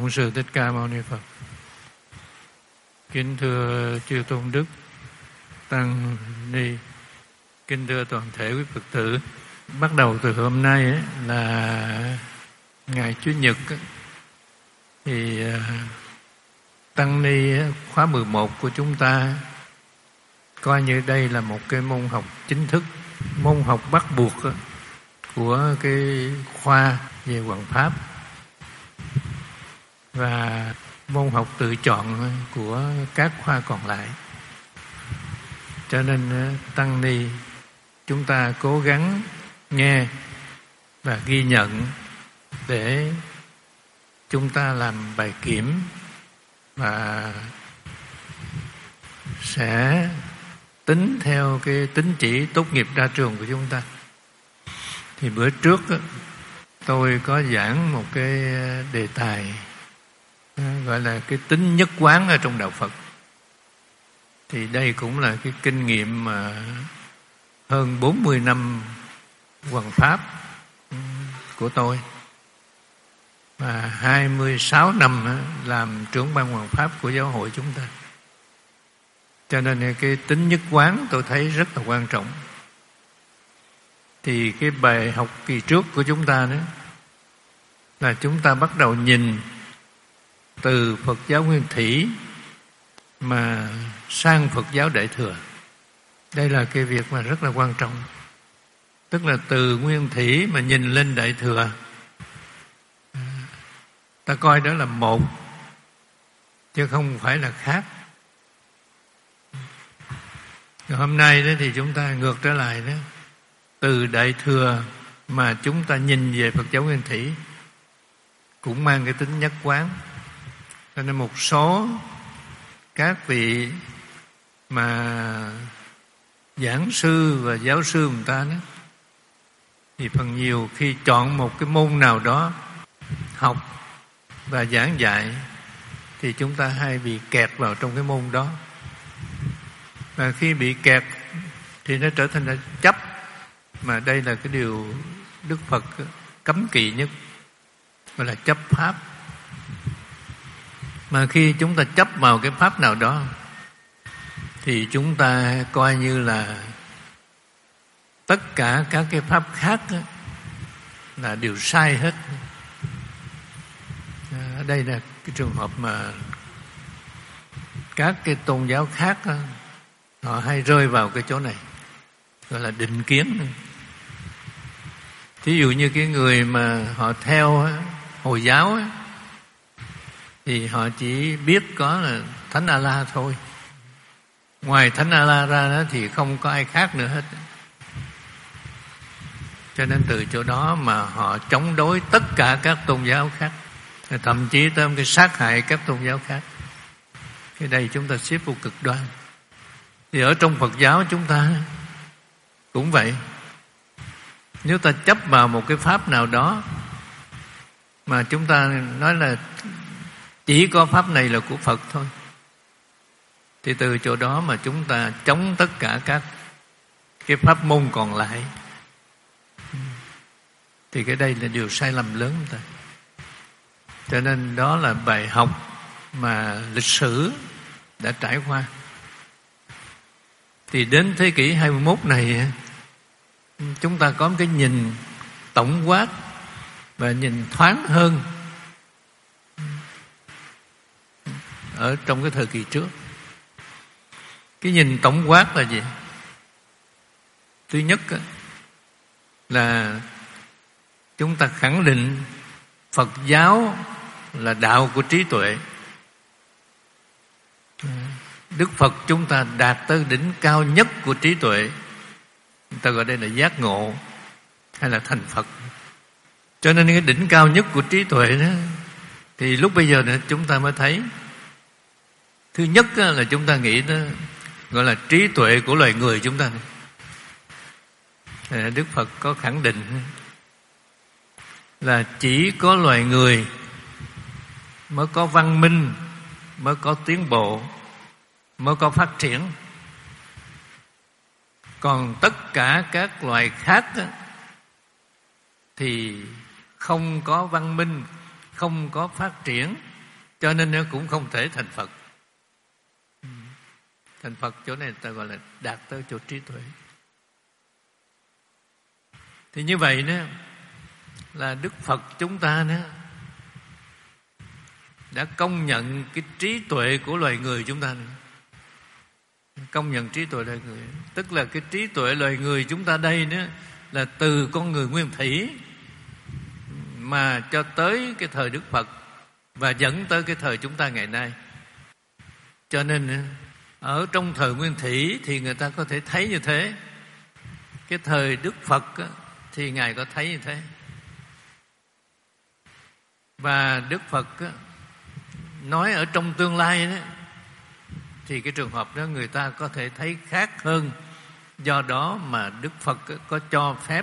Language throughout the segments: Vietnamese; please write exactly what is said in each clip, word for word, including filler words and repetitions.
Bổn Sư Thích Ca Mâu Ni Phật. Kính thưa chư tôn đức, tăng ni, kính thưa toàn thể quý Phật tử. Bắt đầu từ hôm nay ấy, là ngày Chủ nhật ấy, thì tăng ni khóa mười một của chúng ta coi như đây là một cái môn học chính thức, môn học bắt buộc ấy, của cái khoa về Hoằng Pháp, và môn học tự chọn của các khoa còn lại. Cho nên tăng ni chúng ta cố gắng nghe và ghi nhận để chúng ta làm bài kiểm và sẽ tính theo cái tín chỉ tốt nghiệp ra trường của chúng ta. Thì bữa trước tôi có giảng một cái đề tài gọi là cái tính nhất quán ở trong đạo Phật. Thì đây cũng là cái kinh nghiệm mà hơn bốn mươi năm hoằng Pháp của tôi, và hai mươi sáu năm làm trưởng ban hoằng Pháp của giáo hội chúng ta. Cho nên cái tính nhất quán tôi thấy rất là quan trọng. Thì cái bài học kỳ trước của chúng ta đó là chúng ta bắt đầu nhìn từ Phật giáo Nguyên Thủy mà sang Phật giáo Đại Thừa. Đây là cái việc mà rất là quan trọng. Tức là từ Nguyên Thủy mà nhìn lên Đại Thừa, ta coi đó là một, chứ không phải là khác. Rồi hôm nay đó thì chúng ta ngược trở lại đó, từ Đại Thừa mà chúng ta nhìn về Phật giáo Nguyên Thủy cũng mang cái tính nhất quán. Cho nên một số các vị mà giảng sư và giáo sư người ta đó, thì phần nhiều khi chọn một cái môn nào đó học và giảng dạy thì chúng ta hay bị kẹt vào trong cái môn đó. Và khi bị kẹt thì nó trở thành là chấp, mà đây là cái điều Đức Phật cấm kỵ nhất, gọi là chấp pháp. Mà khi chúng ta chấp vào cái pháp nào đó thì chúng ta coi như là tất cả các cái pháp khác là đều sai hết. Ở đây là cái trường hợp mà các cái tôn giáo khác họ hay rơi vào cái chỗ này, gọi là định kiến. Thí dụ như cái người mà họ theo Hồi giáo thì họ chỉ biết có là Thánh A-la thôi. Ngoài Thánh A-la ra đó thì không có ai khác nữa hết. Cho nên từ chỗ đó mà họ chống đối tất cả các tôn giáo khác, thậm chí tới cái sát hại các tôn giáo khác. Cái đây chúng ta xếp vào cực đoan. Thì ở trong Phật giáo chúng ta cũng vậy. Nếu ta chấp vào một cái pháp nào đó mà chúng ta nói là chỉ có pháp này là của Phật thôi, thì từ chỗ đó mà chúng ta chống tất cả các cái pháp môn còn lại. Thì cái đây là điều sai lầm lớn ta. Cho nên đó là bài học mà lịch sử đã trải qua. Thì đến thế kỷ hai mươi mốt này, chúng ta có một cái nhìn tổng quát và nhìn thoáng hơn ở trong cái thời kỳ trước. Cái nhìn tổng quát là gì? Thứ nhất là chúng ta khẳng định Phật giáo là đạo của trí tuệ. Đức Phật chúng ta đạt tới đỉnh cao nhất của trí tuệ, người ta gọi đây là giác ngộ hay là thành Phật. Cho nên cái đỉnh cao nhất của trí tuệ đó, thì lúc bây giờ này chúng ta mới thấy. Thứ nhất là chúng ta nghĩ đó gọi là trí tuệ của loài người chúng ta. Đức Phật có khẳng định là chỉ có loài người mới có văn minh, mới có tiến bộ, mới có phát triển. Còn tất cả các loài khác đó, thì không có văn minh, không có phát triển, cho nên nó cũng không thể thành Phật. Thành Phật chỗ này ta gọi là đạt tới chỗ trí tuệ. Thì như vậy đó là Đức Phật chúng ta đó đã công nhận cái trí tuệ của loài người chúng ta nữa. Công nhận trí tuệ loài người, tức là cái trí tuệ loài người chúng ta đây đó là từ con người nguyên thủy mà cho tới cái thời Đức Phật và dẫn tới cái thời chúng ta ngày nay. Cho nên ở trong thời nguyên thủy thì người ta có thể thấy như thế. Cái thời Đức Phật thì Ngài có thấy như thế. Và Đức Phật nói ở trong tương lai đó, thì cái trường hợp đó người ta có thể thấy khác hơn. Do đó mà Đức Phật có cho phép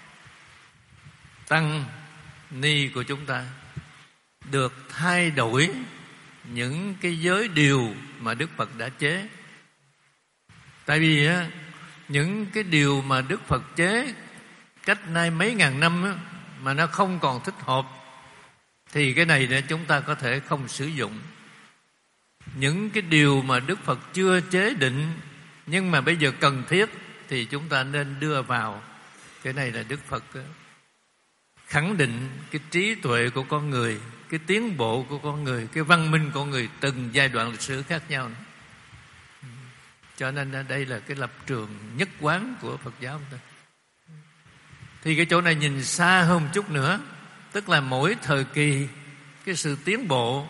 tăng ni của chúng ta được thay đổi những cái giới điều mà Đức Phật đã chế. Tại vì á, những cái điều mà Đức Phật chế cách nay mấy ngàn năm á, mà nó không còn thích hợp thì cái này để chúng ta có thể không sử dụng. Những cái điều mà Đức Phật chưa chế định nhưng mà bây giờ cần thiết thì chúng ta nên đưa vào. Cái này là Đức Phật khẳng định cái trí tuệ của con người, cái tiến bộ của con người, cái văn minh của con người từng giai đoạn lịch sử khác nhau. Cho nên đây là cái lập trường nhất quán của Phật giáo chúng ta. Thì cái chỗ này nhìn xa hơn một chút nữa, tức là mỗi thời kỳ cái sự tiến bộ,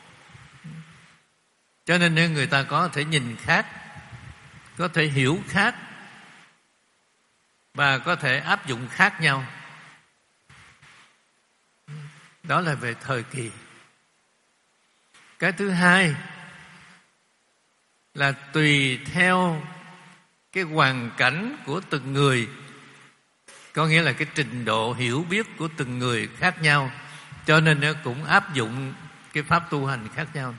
cho nên người ta có thể nhìn khác, có thể hiểu khác và có thể áp dụng khác nhau. Đó là về thời kỳ. Cái thứ hai là tùy theo cái hoàn cảnh của từng người, có nghĩa là cái trình độ hiểu biết của từng người khác nhau, cho nên nó cũng áp dụng cái pháp tu hành khác nhau.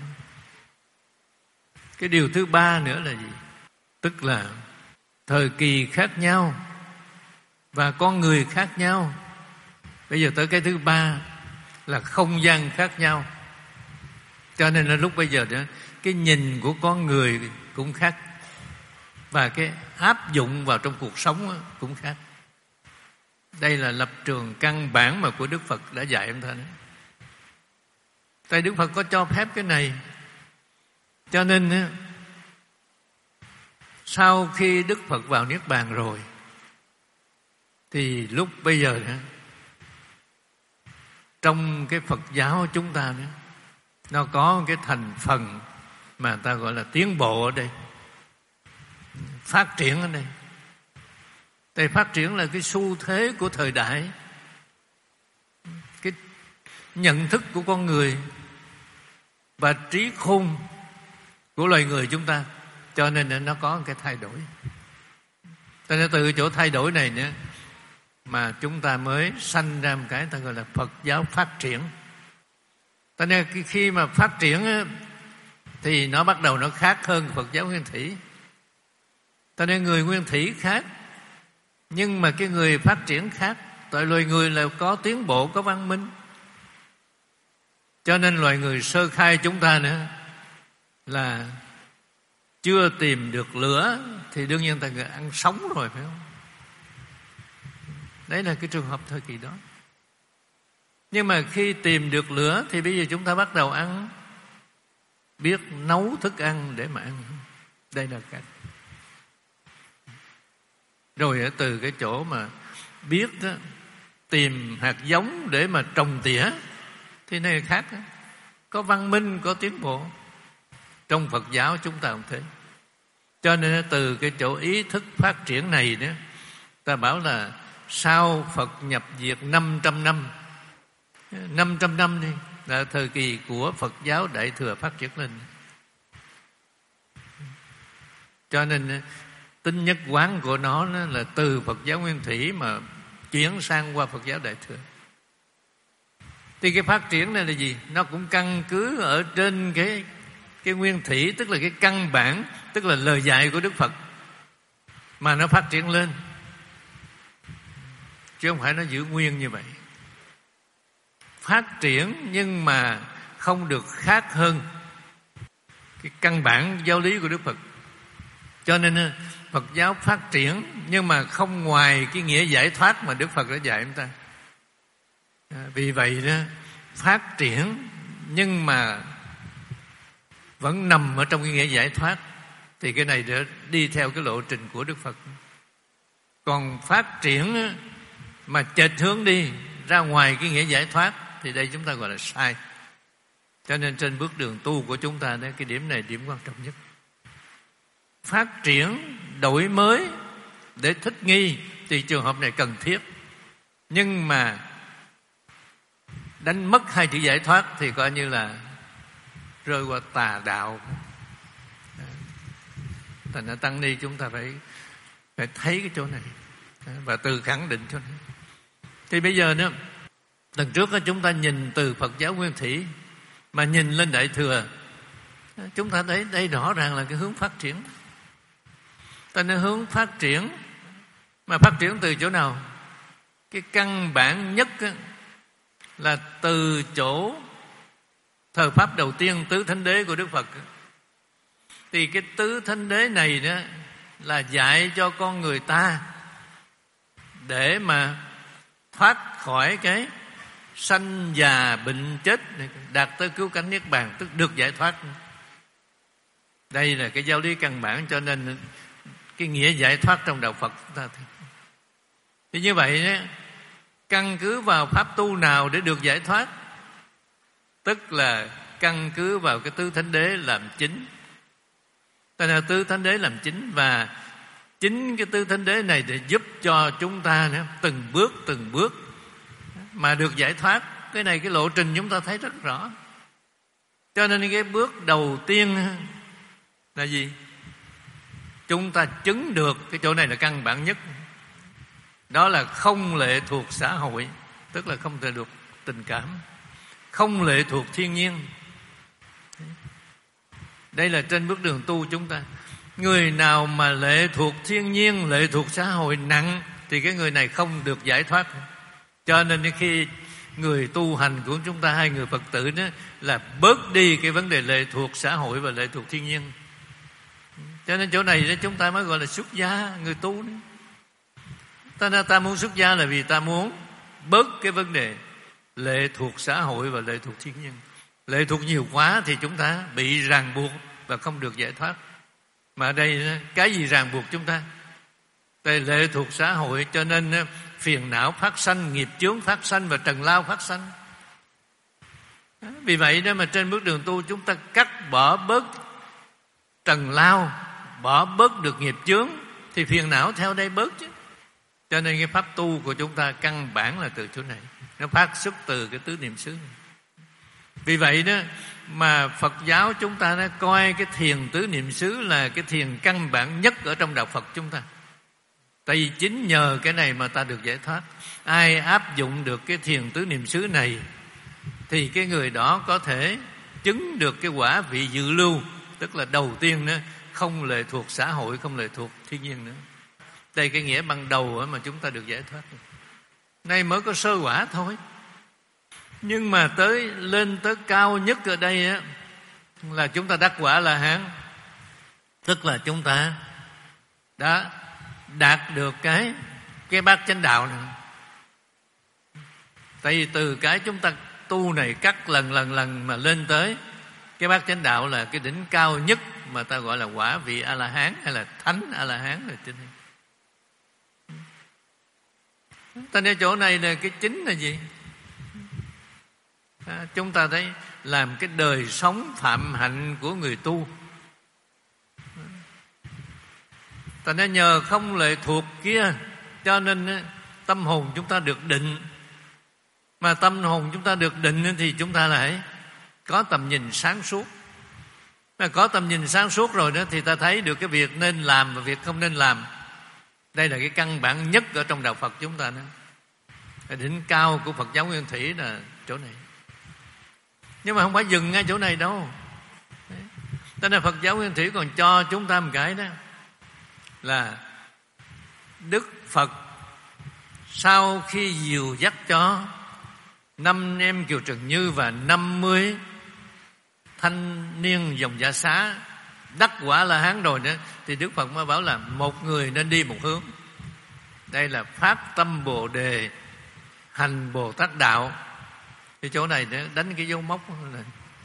Cái điều thứ ba nữa là gì? Tức là thời kỳ khác nhau và con người khác nhau. Bây giờ tới cái thứ ba là không gian khác nhau. Cho nên là lúc bây giờ đó, cái nhìn của con người cũng khác và cái áp dụng vào trong cuộc sống cũng khác. Đây là lập trường căn bản mà của Đức Phật đã dạy chúng ta đấy. Tại Đức Phật có cho phép cái này. Cho nên sau khi Đức Phật vào Niết Bàn rồi thì lúc bây giờ đó, trong cái Phật giáo chúng ta đó, nó có cái thành phần mà ta gọi là tiến bộ ở đây, phát triển ở đây. Tại phát triển là cái xu thế của thời đại, cái nhận thức của con người và trí khôn của loài người chúng ta, cho nên nó có cái thay đổi. Cho nên từ chỗ thay đổi này nữa mà chúng ta mới sanh ra một cái ta gọi là Phật giáo phát triển. Cho nên khi mà phát triển á, thì nó bắt đầu nó khác hơn Phật giáo nguyên thủy. Cho nên người nguyên thủy khác, nhưng mà cái người phát triển khác. Tại loài người là có tiến bộ, có văn minh. Cho nên loài người sơ khai chúng ta nữa là chưa tìm được lửa thì đương nhiên ta người ăn sống rồi, phải không? Đấy là cái trường hợp thời kỳ đó. Nhưng mà khi tìm được lửa thì bây giờ chúng ta bắt đầu ăn, biết nấu thức ăn để mà ăn. Đây là cách. Rồi ở từ cái chỗ mà biết đó, tìm hạt giống để mà trồng tỉa thì này khác đó. Có văn minh, có tiến bộ. Trong Phật giáo chúng ta không thế. Cho nên từ cái chỗ ý thức phát triển này đó, ta bảo là sau Phật nhập diệt năm trăm năm, năm trăm năm đi là thời kỳ của Phật giáo Đại Thừa phát triển lên. Cho nên tính nhất quán của nó là từ Phật giáo nguyên thủy mà chuyển sang qua Phật giáo Đại Thừa. Thì cái phát triển này là gì? Nó cũng căn cứ ở trên cái cái nguyên thủy, tức là cái căn bản, tức là lời dạy của Đức Phật mà nó phát triển lên, chứ không phải nó giữ nguyên như vậy. Phát triển nhưng mà không được khác hơn cái căn bản giáo lý của Đức Phật. Cho nên Phật giáo phát triển, nhưng mà không ngoài cái nghĩa giải thoát mà Đức Phật đã dạy chúng ta. À, vì vậy đó, phát triển nhưng mà vẫn nằm ở trong cái nghĩa giải thoát, thì cái này để đi theo cái lộ trình của Đức Phật. Còn phát triển mà chệch hướng đi ra ngoài cái nghĩa giải thoát thì đây chúng ta gọi là sai. Cho nên trên bước đường tu của chúng ta đó, cái điểm này điểm quan trọng nhất. Phát triển, đổi mới để thích nghi thì trường hợp này cần thiết. Nhưng mà đánh mất hai chữ giải thoát thì coi như là rơi qua tà đạo. Thành ra tăng ni chúng ta phải phải thấy cái chỗ này và tự khẳng định chỗ này. Thì bây giờ nữa, lần trước chúng ta nhìn từ Phật giáo Nguyên Thủy mà nhìn lên Đại Thừa, chúng ta thấy đây rõ ràng là cái hướng phát triển. Ta nên hướng phát triển, mà phát triển từ chỗ nào? Cái căn bản nhất là từ chỗ thờ pháp đầu tiên, tứ thánh đế của Đức Phật. Thì cái tứ thánh đế này đó là dạy cho con người ta để mà thoát khỏi cái sanh già bệnh chết, đạt tới cứu cánh niết bàn, tức được giải thoát. Đây là cái giáo lý căn bản, cho nên cái nghĩa giải thoát trong đạo Phật chúng ta. Thì như vậy đó, căn cứ vào pháp tu nào để được giải thoát? Tức là căn cứ vào cái tứ thánh đế làm chính. Tại là tứ thánh đế làm chính, và chính cái tứ thánh đế này để giúp cho chúng ta nữa, từng bước từng bước mà được giải thoát. Cái này cái lộ trình chúng ta thấy rất rõ. Cho nên cái bước đầu tiên là gì? Chúng ta chứng được cái chỗ này là căn bản nhất. Đó là không lệ thuộc xã hội, tức là không thể được tình cảm, không lệ thuộc thiên nhiên. Đây là trên bước đường tu chúng ta. Người nào mà lệ thuộc thiên nhiên, lệ thuộc xã hội nặng thì cái người này không được giải thoát. Cho nên khi người tu hành của chúng ta, hai người Phật tử đó, là bớt đi cái vấn đề lệ thuộc xã hội và lệ thuộc thiên nhiên. Cho nên chỗ này chúng ta mới gọi là xuất gia, người tu đó. Ta, ta muốn xuất gia là vì ta muốn bớt cái vấn đề lệ thuộc xã hội và lệ thuộc thiên nhiên. Lệ thuộc nhiều quá thì chúng ta bị ràng buộc và không được giải thoát. Mà ở đây cái gì ràng buộc chúng ta? Đây lệ thuộc xã hội, cho nên phiền não phát sanh, nghiệp chướng phát sanh và trần lao phát sanh. Vì vậy đó mà trên bước đường tu chúng ta cắt bỏ bớt trần lao, bỏ bớt được nghiệp chướng thì phiền não theo đây bớt chứ. Cho nên cái pháp tu của chúng ta căn bản là từ chỗ này, nó phát xuất từ cái tứ niệm xứ này. Vì vậy đó mà Phật giáo chúng ta đã coi cái thiền tứ niệm xứ là cái thiền căn bản nhất ở trong đạo Phật chúng ta. Tại vì chính nhờ cái này mà ta được giải thoát. Ai áp dụng được cái thiền tứ niệm xứ này thì cái người đó có thể chứng được cái quả vị dự lưu, tức là đầu tiên nữa, không lệ thuộc xã hội, không lệ thuộc thiên nhiên nữa. Đây cái nghĩa ban đầu mà chúng ta được giải thoát. Nay mới có sơ quả thôi. Nhưng mà tới lên tới cao nhất ở đây á, là chúng ta đắc quả La Hán. Tức là chúng ta đã đạt được cái cái bát chánh đạo này. Tại vì từ cái chúng ta tu này cắt lần lần lần mà lên tới cái bát chánh đạo là cái đỉnh cao nhất mà ta gọi là quả vị A La Hán hay là thánh A La Hán là trên đây. Ta nói chỗ này là cái chính là gì? À, chúng ta thấy làm cái đời sống phạm hạnh của người tu. Ta nói nhờ không lệ thuộc kia, cho nên tâm hồn chúng ta được định. Mà tâm hồn chúng ta được định thì chúng ta lại có tầm nhìn sáng suốt. Mà có tầm nhìn sáng suốt rồi đó thì ta thấy được cái việc nên làm và việc không nên làm. Đây là cái căn bản nhất ở trong đạo Phật chúng ta đó. Cái đỉnh cao của Phật giáo Nguyên Thủy là chỗ này. Nhưng mà không phải dừng ngay chỗ này đâu. Cho nên Phật giáo Nguyên Thủy còn cho chúng ta một cái đó là Đức Phật sau khi dìu dắt cho năm em Kiều Trần Như và năm mươi thanh niên dòng Dạ Xá đắc quả La Hán rồi nữa, thì Đức Phật mới bảo là một người nên đi một hướng. Đây là phát tâm Bồ Đề, hành Bồ Tát đạo. Cái chỗ này để đánh cái dấu mốc này.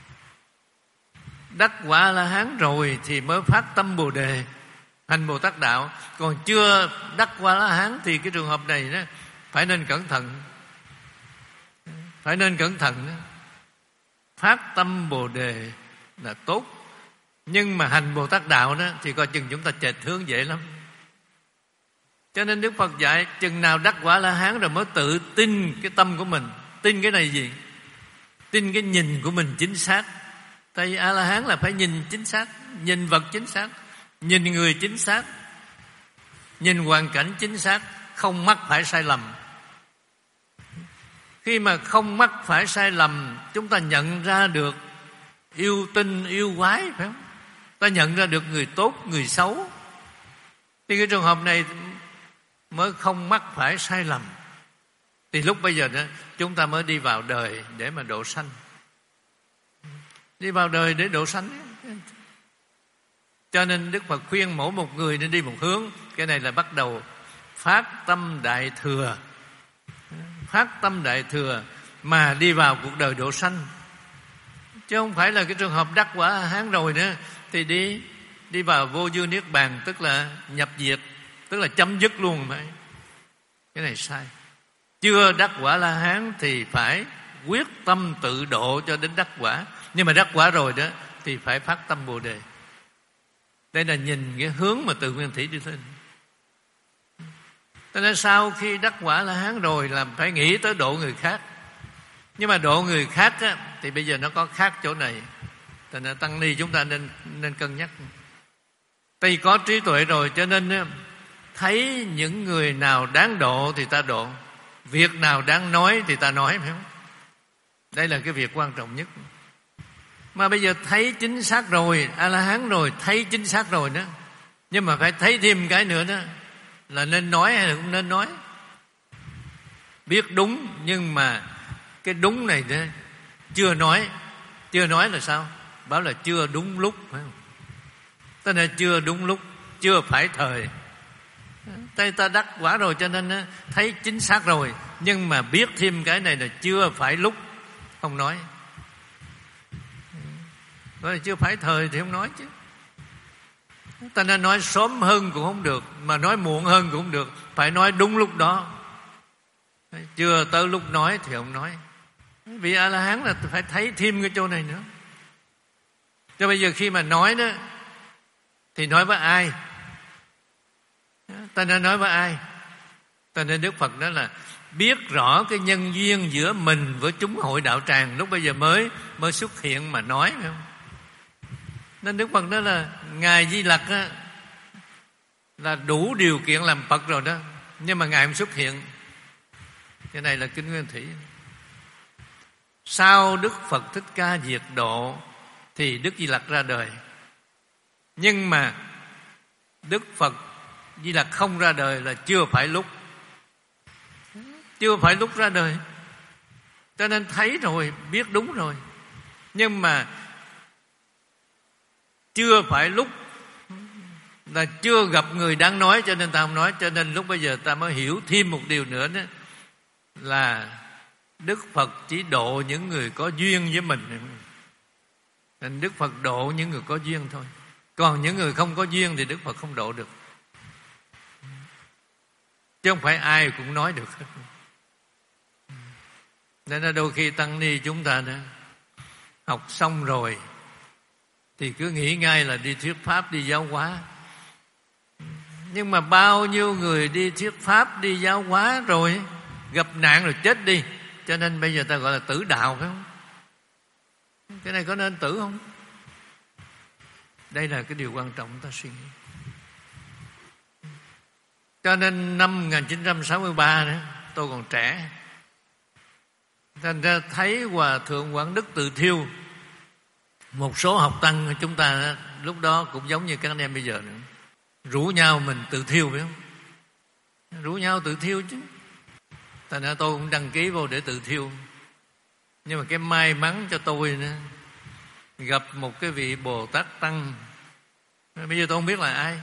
Đắc quả La Hán rồi thì mới phát tâm Bồ Đề, hành Bồ Tát đạo. Còn chưa đắc quả La Hán thì cái trường hợp này đó phải nên cẩn thận. Phải nên cẩn thận đó. Phát tâm Bồ Đề là tốt, nhưng mà hành Bồ Tát đạo đó thì coi chừng chúng ta chệch hướng dễ lắm. Cho nên Đức Phật dạy chừng nào đắc quả La Hán rồi mới tự tin cái tâm của mình. Tin cái này gì? Tin cái nhìn của mình chính xác. Tại vì A La Hán là phải nhìn chính xác, nhìn vật chính xác, nhìn người chính xác, nhìn hoàn cảnh chính xác, không mắc phải sai lầm. Khi mà không mắc phải sai lầm, chúng ta nhận ra được yêu tinh, yêu quái, phải không? Ta nhận ra được người tốt, người xấu. Thì cái trường hợp này mới không mắc phải sai lầm. Thì lúc bây giờ đó chúng ta mới đi vào đời để mà độ sanh. Đi vào đời để độ sanh. Cho nên Đức Phật khuyên mỗi một người nên đi một hướng. Cái này là bắt đầu phát tâm Đại Thừa. Phát tâm Đại Thừa mà đi vào cuộc đời độ sanh. Chứ không phải là cái trường hợp đắc quả A Hán rồi nữa thì đi đi vào vô dư niết bàn, tức là nhập diệt, tức là chấm dứt luôn. Cái này sai. Chưa đắc quả La Hán thì phải quyết tâm tự độ cho đến đắc quả. Nhưng mà đắc quả rồi đó thì phải phát tâm Bồ Đề. Đây là nhìn cái hướng mà từ nguyên thủy đi lên. Cho nên sau khi đắc quả La Hán rồi là phải nghĩ tới độ người khác. Nhưng mà độ người khác á, thì bây giờ nó có khác chỗ này. Cho nên tăng ni chúng ta nên nên cân nhắc. Tuy có trí tuệ rồi cho nên thấy những người nào đáng độ thì ta độ, việc nào đáng nói thì ta nói, phải không? Đây là cái việc quan trọng nhất. Mà bây giờ thấy chính xác rồi, A-la-hán rồi, thấy chính xác rồi đó. Nhưng mà phải thấy thêm cái nữa đó, là nên nói hay là không nên nói. Biết đúng nhưng mà cái đúng này đó chưa nói. Chưa nói là sao? Bảo là chưa đúng lúc, phải không? Tức là chưa đúng lúc, chưa phải thời. Tay ta đắc quả rồi cho nên thấy chính xác rồi, nhưng mà biết thêm cái này là chưa phải lúc, không nói. Nói là chưa phải thời thì không nói chứ. Ta nên nói sớm hơn cũng không được, mà nói muộn hơn cũng không được. Phải nói đúng lúc đó. Chưa tới lúc nói thì không nói. Vì A-la-hán là phải thấy thêm cái chỗ này nữa. Cho bây giờ khi mà nói đó thì nói với ai? Ta nên nói với ai? Ta nên Đức Phật đó là biết rõ cái nhân duyên giữa mình với chúng hội đạo tràng, lúc bây giờ mới mới xuất hiện mà nói, phải không? Nên Đức Phật đó là Ngài Di Lặc á, là đủ điều kiện làm Phật rồi đó, nhưng mà Ngài không xuất hiện. Cái này là kinh Nguyên Thủy. Sau Đức Phật Thích Ca diệt độ thì Đức Di Lặc ra đời. Nhưng mà Đức Phật Di Lặc không ra đời là chưa phải lúc. Chưa phải lúc ra đời. Cho nên thấy rồi, biết đúng rồi, nhưng mà chưa phải lúc, là chưa gặp người đáng nói, cho nên ta không nói. Cho nên lúc bây giờ ta mới hiểu thêm một điều nữa đó, là Đức Phật chỉ độ những người có duyên với mình. Nên Đức Phật độ những người có duyên thôi. Còn những người không có duyên thì Đức Phật không độ được. Chứ không phải ai cũng nói được. Nên là đôi khi tăng ni chúng ta đó, học xong rồi thì cứ nghĩ ngay là đi thuyết pháp, đi giáo hóa. Nhưng mà bao nhiêu người đi thuyết pháp, đi giáo hóa rồi gặp nạn rồi chết đi. Cho nên bây giờ ta gọi là tử đạo, phải không? Cái này có nên tử không? Đây là cái điều quan trọng ta suy nghĩ. Cho nên năm một nghìn chín trăm sáu mươi ba đó, tôi còn trẻ, thành ra thấy Hòa Thượng Quảng Đức Từ Thiêu, một số học tăng chúng ta lúc đó cũng giống như các anh em bây giờ nữa, rủ nhau mình tự thiêu, phải không? Rủ nhau tự thiêu chứ. Thành ra tôi cũng đăng ký vô để tự thiêu. Nhưng mà cái may mắn cho tôi nữa gặp một cái vị Bồ Tát Tăng. Bây giờ tôi không biết là ai,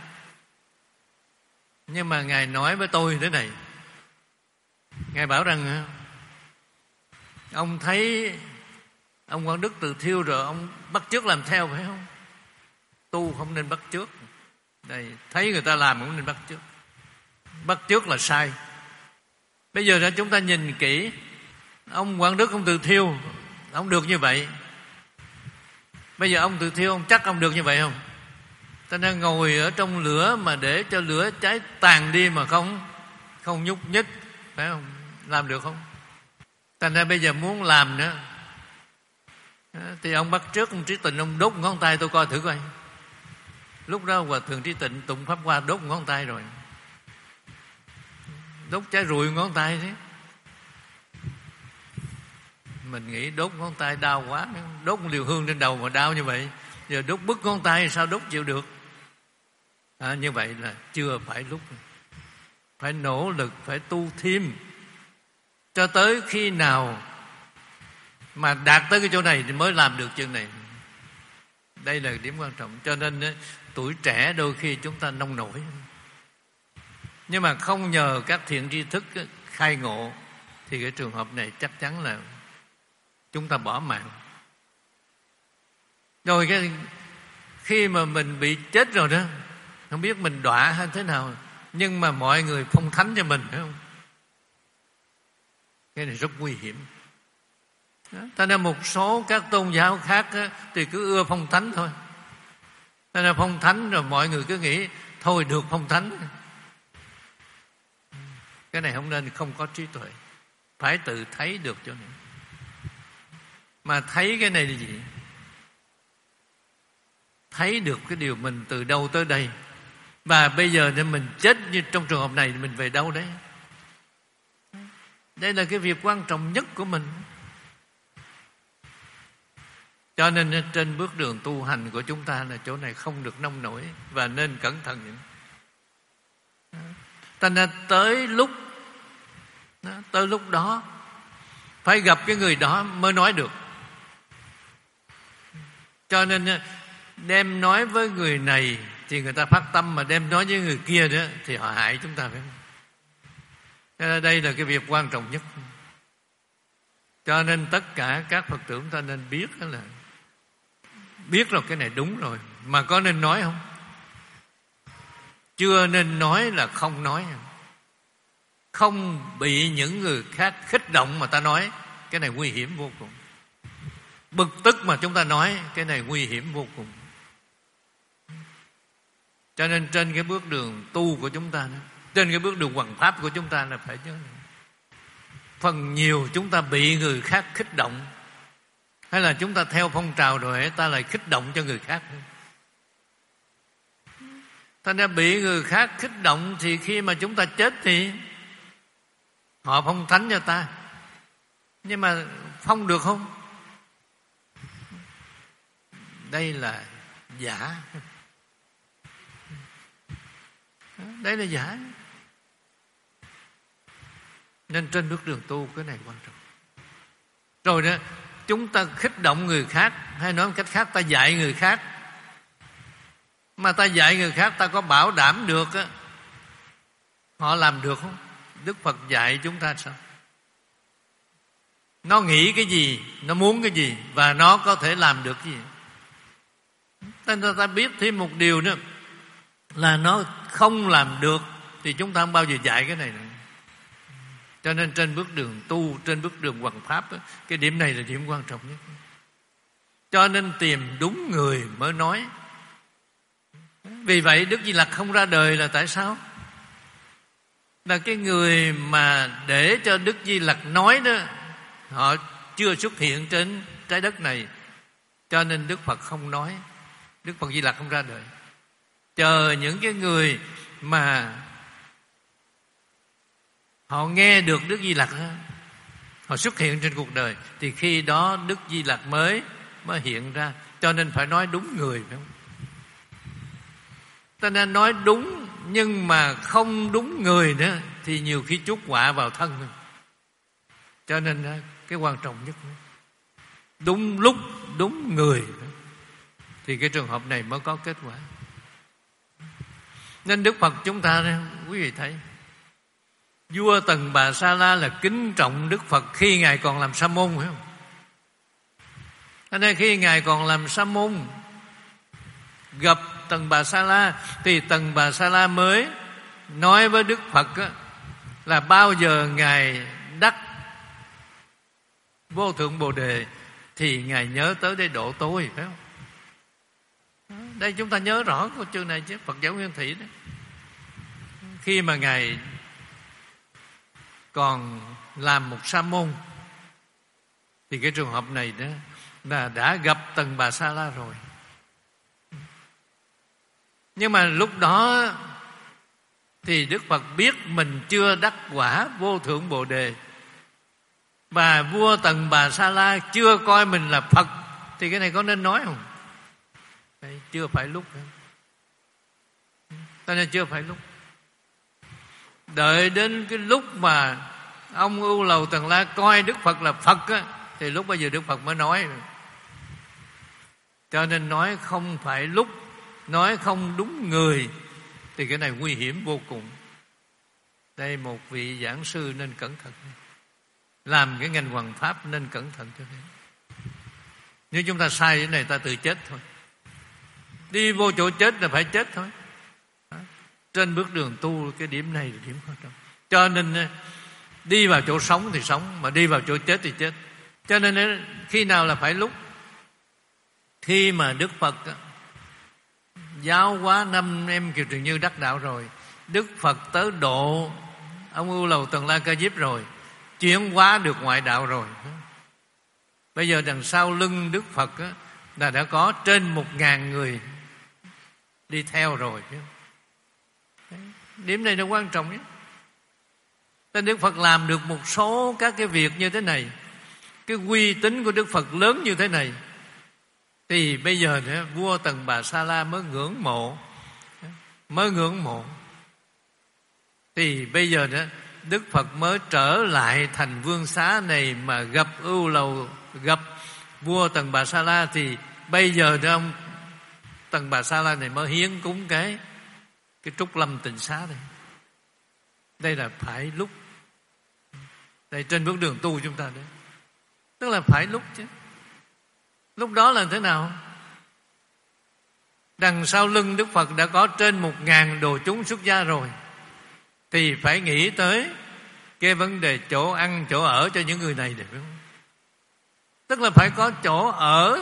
nhưng mà Ngài nói với tôi thế này. Ngài bảo rằng ông thấy ông Quang Đức Từ Thiêu rồi ông bắt chước làm theo, phải không? Tu không nên bắt chước. Đây, thấy người ta làm cũng nên bắt chước. Bắt chước là sai. Bây giờ ra chúng ta nhìn kỹ, ông Quang Đức, ông Từ Thiêu, ông được như vậy. Bây giờ ông Từ Thiêu, ông chắc ông được như vậy không? Ta đang ngồi ở trong lửa mà để cho lửa cháy tàn đi mà không không nhúc nhích, phải không? Làm được không? Thành ra bây giờ muốn làm nữa thì ông bắt trước ông Trí Tịnh, ông đốt ngón tay tôi coi thử coi. Lúc đó Hòa Thượng Trí Tịnh tụng pháp hoa đốt ngón tay rồi, đốt cháy rụi ngón tay thế. Mình nghĩ đốt ngón tay đau quá, đốt một liều hương trên đầu mà đau như vậy, giờ đốt bứt ngón tay sao đốt chịu được? À, như vậy là chưa phải lúc. Phải nỗ lực, phải tu thêm cho tới khi nào mà đạt tới cái chỗ này thì mới làm được chuyện này. Đây là điểm quan trọng. Cho nên tuổi trẻ đôi khi chúng ta nông nổi, nhưng mà không nhờ các thiện tri thức khai ngộ thì cái trường hợp này chắc chắn là chúng ta bỏ mạng. Rồi cái khi mà mình bị chết rồi đó, không biết mình đọa hay thế nào, nhưng mà mọi người phong thánh cho mình, phải không? Cái này rất nguy hiểm. Cho nên một số các tôn giáo khác á, thì cứ ưa phong thánh thôi. Cho nên phong thánh rồi mọi người cứ nghĩ thôi được phong thánh. Cái này không nên, không có trí tuệ. Phải tự thấy được cho nên. Mà thấy cái này là gì? Thấy được cái điều mình từ đâu tới đây. Và bây giờ nên mình chết như trong trường hợp này mình về đâu đấy? Đây là cái việc quan trọng nhất của mình. Cho nên trên bước đường tu hành của chúng ta là chỗ này không được nông nổi và nên cẩn thận. Thành ra tới lúc tới lúc đó phải gặp cái người đó mới nói được. Cho nên đem nói với người này thì người ta phát tâm, mà đem nói với người kia nữa thì họ hại chúng ta, phải không? Cho nên đây là cái việc quan trọng nhất. Cho nên tất cả các Phật tử chúng ta nên biết đó là biết rồi cái này đúng rồi, mà có nên nói không? Chưa nên nói là không nói. Không bị những người khác khích động mà ta nói, cái này nguy hiểm vô cùng. Bực tức mà chúng ta nói, cái này nguy hiểm vô cùng. Cho nên trên cái bước đường tu của chúng ta, trên cái bước đường hoằng pháp của chúng ta là phải nhớ, phần nhiều chúng ta bị người khác khích động, hay là chúng ta theo phong trào rồi ta lại khích động cho người khác. Thành ra bị người khác khích động thì khi mà chúng ta chết thì họ phong thánh cho ta, nhưng mà phong được không? Đây là giả. Đây là giả. Nên trên bước đường tu cái này quan trọng. Rồi đó, chúng ta khích động người khác, hay nói một cách khác, ta dạy người khác. Mà ta dạy người khác, ta có bảo đảm được á, họ làm được không? Đức Phật dạy chúng ta sao? Nó nghĩ cái gì, nó muốn cái gì, và nó có thể làm được cái gì. Ta, ta biết thêm một điều nữa là nó không làm được thì chúng ta không bao giờ dạy cái này nữa. Cho nên trên bước đường tu, trên bước đường hoằng pháp, cái điểm này là điểm quan trọng nhất. Cho nên tìm đúng người mới nói. Vì vậy Đức Di Lặc không ra đời là tại sao? Là cái người mà để cho Đức Di Lặc nói đó, họ chưa xuất hiện trên trái đất này. Cho nên Đức Phật không nói, Đức Phật Di Lặc không ra đời. Chờ những cái người mà họ nghe được Đức Di Lặc, họ xuất hiện trên cuộc đời, thì khi đó Đức Di Lặc mới mới hiện ra. Cho nên phải nói đúng người, phải không? Cho nên nói đúng nhưng mà không đúng người nữa thì nhiều khi chuốc họa vào thân. Cho nên cái quan trọng nhất đúng lúc, đúng người. thì cái trường hợp này mới có kết quả. Nên Đức Phật chúng ta, quý vị thấy, vua Tần Bà Sa La là kính trọng Đức Phật khi Ngài còn làm sa môn, phải không? Cho nên khi Ngài còn làm sa môn, gặp Tần Bà Sa La, thì Tần Bà Sa La mới nói với Đức Phật á, là bao giờ Ngài đắc vô thượng Bồ Đề thì Ngài nhớ tới để độ tôi, phải không? Đây chúng ta nhớ rõ câu chương này chứ, Phật giáo Nguyên Thủy đó. Khi mà Ngài còn làm một sa môn thì cái trường hợp này đó là đã gặp Tần Bà Sa La rồi. Nhưng mà lúc đó thì Đức Phật biết mình chưa đắc quả vô thượng Bồ Đề, và vua Tần Bà Sa La chưa coi mình là Phật, thì cái này có nên nói không? Đấy, chưa phải lúc nữa. Cho nên chưa phải lúc. Đợi đến cái lúc mà ông Ưu Lầu Tần La coi Đức Phật là Phật á, thì lúc bây giờ Đức Phật mới nói. Cho nên nói không phải lúc, nói không đúng người, thì cái này nguy hiểm vô cùng. Đây một vị giảng sư nên cẩn thận, làm cái ngành hoằng pháp nên cẩn thận cho nên. Nếu chúng ta sai cái này ta tự chết thôi. Đi vô chỗ chết là phải chết thôi. Trên bước đường tu cái điểm này là điểm quan trọng. Cho nên đi vào chỗ sống thì sống, mà đi vào chỗ chết thì chết. Cho nên khi nào là phải lúc? Khi mà Đức Phật giáo hóa năm em Kiều Trần Như đắc đạo rồi, Đức Phật tới độ ông Ưu Lầu Tần La Ca Diếp rồi, chuyển hóa được ngoại đạo rồi. Bây giờ đằng sau lưng Đức Phật á, là đã có trên một ngàn người đi theo rồi. Điểm này là quan trọng nhất. Nên Đức Phật làm được một số các cái việc như thế này, cái uy tín của Đức Phật lớn như thế này, thì bây giờ nữa, vua Tần Bà Sa La mới ngưỡng mộ, mới ngưỡng mộ. Thì bây giờ nữa, Đức Phật mới trở lại thành vương xá này mà gặp Ưu Lầu, gặp vua Tần Bà Sa La, thì bây giờ đó ông Tần Bà Sa La này mới hiến cúng cái cái Trúc Lâm Tịnh Xá này. Đây là phải lúc. Đây trên bước đường tu chúng ta đấy. Tức là phải lúc chứ. Lúc đó là thế nào? Đằng sau lưng Đức Phật đã có trên một ngàn đồ chúng xuất gia rồi, thì phải nghĩ tới cái vấn đề chỗ ăn, chỗ ở cho những người này, được không? Tức là phải có chỗ ở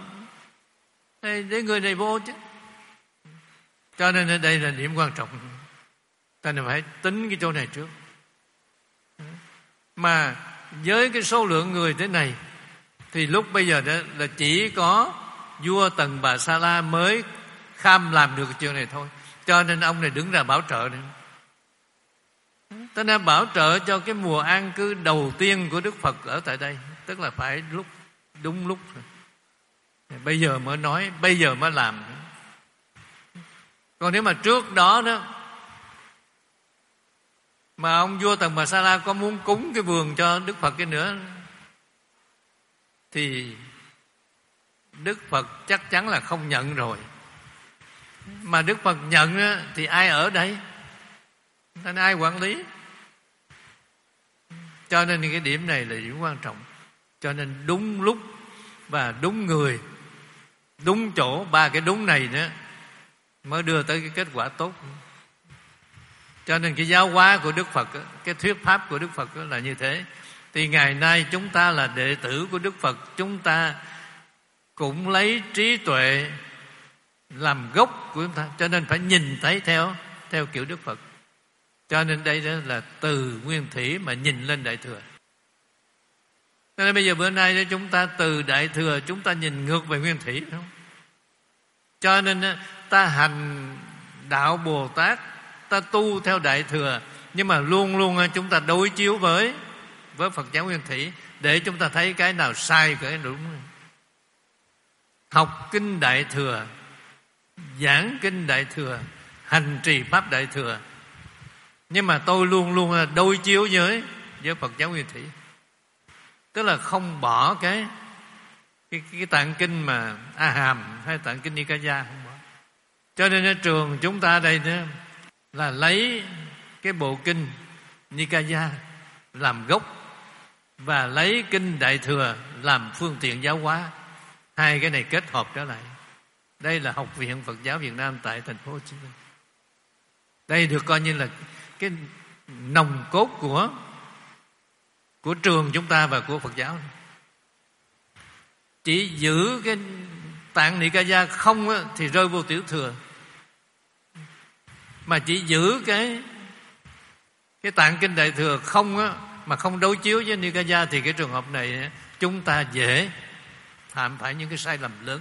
để người này vô chứ. Cho nên ở đây là điểm quan trọng. Ta nên phải tính cái chỗ này trước. Mà với cái số lượng người thế này, thì lúc bây giờ đó là chỉ có vua Tần Bà Sa La mới kham làm được cái chuyện này thôi. Cho nên ông này đứng ra bảo trợ nữa. Ta nên bảo trợ cho cái mùa an cư đầu tiên của Đức Phật ở tại đây. Tức là phải lúc, đúng lúc rồi. Bây giờ mới nói, bây giờ mới làm. Còn nếu mà trước đó đó mà ông vua Tần Bà Sa La có muốn cúng cái vườn cho Đức Phật cái nữa, thì Đức Phật chắc chắn là không nhận rồi. Mà Đức Phật nhận á, thì ai ở đây? Nên ai quản lý? Cho nên cái điểm này là điểm quan trọng. Cho nên đúng lúc và đúng người, đúng chỗ, ba cái đúng này nữa mới đưa tới cái kết quả tốt. Cho nên cái giáo hóa của Đức Phật, cái thuyết pháp của Đức Phật là như thế. Thì ngày nay chúng ta là đệ tử của Đức Phật, chúng ta cũng lấy trí tuệ làm gốc của chúng ta, cho nên phải nhìn thấy theo theo kiểu Đức Phật. Cho nên đây đó là từ Nguyên Thủy mà nhìn lên Đại Thừa. Cho nên bây giờ bữa nay đó chúng ta từ Đại Thừa chúng ta nhìn ngược về Nguyên Thủy, đúng không? Cho nên ta hành đạo Bồ Tát, ta tu theo Đại Thừa, nhưng mà luôn luôn chúng ta đối chiếu với với Phật giáo Nguyên Thủy, để chúng ta thấy cái nào sai, cái nào đúng. Học kinh Đại Thừa, giảng kinh Đại Thừa, hành trì pháp Đại Thừa, nhưng mà tôi luôn luôn đối chiếu với với Phật giáo Nguyên Thủy. Tức là không bỏ cái cái, cái tạng kinh mà A Hàm hay tạng kinh Nikaya không có. Cho nên ở trường chúng ta đây nữa là lấy cái bộ kinh Nikaya làm gốc và lấy kinh Đại Thừa làm phương tiện giáo hóa. Hai cái này kết hợp trở lại. Đây là Học viện Phật giáo Việt Nam tại thành phố Hồ Chí Minh. Đây được coi như là cái nòng cốt của của trường chúng ta và của Phật giáo. Chỉ giữ cái tạng Nikaya không á, thì rơi vô tiểu thừa. Mà chỉ giữ cái cái tạng kinh Đại Thừa không á, mà không đối chiếu với Nikaya thì cái trường hợp này chúng ta dễ phạm phải những cái sai lầm lớn.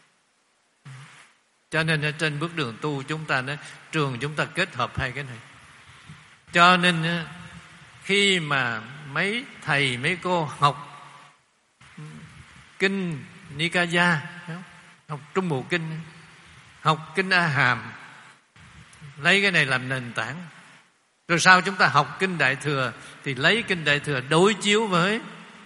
Cho nên ở trên bước đường tu chúng ta nói, trường chúng ta kết hợp hai cái này. Cho nên khi mà mấy thầy mấy cô học kinh Nikaya, học Trung Bộ Kinh, học kinh A Hàm, lấy cái này làm nền tảng. Rồi sau chúng ta học kinh Đại Thừa thì lấy kinh Đại Thừa đối chiếu với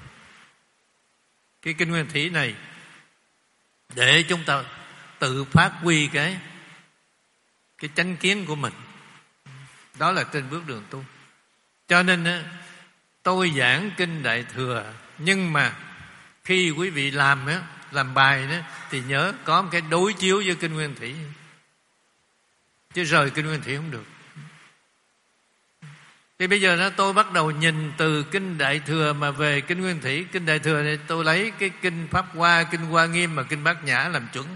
cái kinh Nguyên Thủy này để chúng ta tự phát huy cái cái chánh kiến của mình. Đó là trên bước đường tu. Cho nên tôi giảng kinh Đại Thừa, nhưng mà khi quý vị làm á, làm bài đó, thì nhớ có một cái đối chiếu với kinh Nguyên Thủy, chứ rời kinh Nguyên Thủy không được. Thì bây giờ đó tôi bắt đầu nhìn từ kinh Đại Thừa mà về kinh Nguyên Thủy. Kinh Đại Thừa này tôi lấy cái kinh Pháp Hoa, kinh Hoa Nghiêm và kinh Bát Nhã làm chuẩn.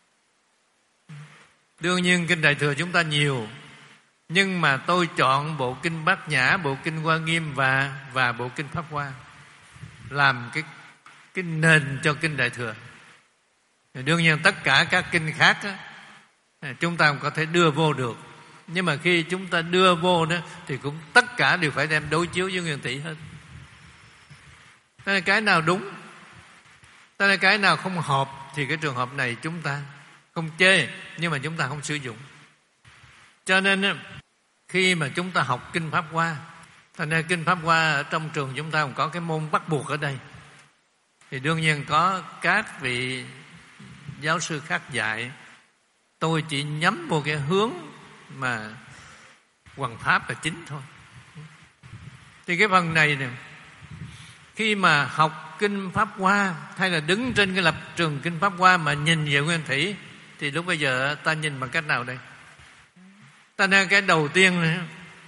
Đương nhiên kinh Đại Thừa chúng ta nhiều, nhưng mà tôi chọn bộ kinh Bát Nhã, bộ kinh Hoa Nghiêm và và bộ kinh Pháp Hoa làm cái cái nền cho kinh Đại Thừa. Đương nhiên tất cả các kinh khác á, chúng ta cũng có thể đưa vô được, nhưng mà khi chúng ta đưa vô đó thì cũng tất cả đều phải đem đối chiếu với Nguyên Thủy hết. Thế là cái nào đúng, thế là cái nào không hợp thì cái trường hợp này chúng ta không chê, nhưng mà chúng ta không sử dụng. Cho nên khi mà chúng ta học kinh Pháp Hoa, thành ra kinh Pháp Hoa ở trong trường chúng ta cũng có cái môn bắt buộc ở đây. Thì đương nhiên có các vị giáo sư khác dạy, tôi chỉ nhắm vào cái hướng mà hoằng pháp là chính thôi. Thì cái phần này nè, khi mà học kinh Pháp Hoa hay là đứng trên cái lập trường kinh Pháp Hoa mà nhìn về Nguyên Thủy, thì lúc bây giờ ta nhìn bằng cách nào đây? Ta nên cái đầu tiên này,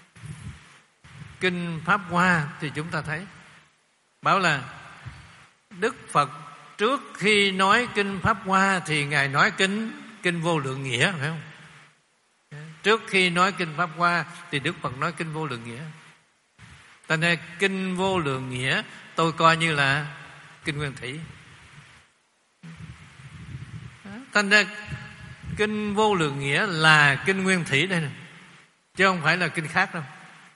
kinh Pháp Hoa thì chúng ta thấy bảo là Đức Phật trước khi nói kinh Pháp Hoa thì Ngài nói kinh kinh Vô Lượng Nghĩa, phải không? Trước khi nói kinh Pháp Hoa thì Đức Phật nói kinh Vô Lượng Nghĩa. Ta nên kinh Vô Lượng Nghĩa tôi coi như là kinh Nguyên Thủy. Ta nên kinh Vô Lượng Nghĩa là kinh Nguyên Thủy đây này, chứ không phải là kinh khác đâu.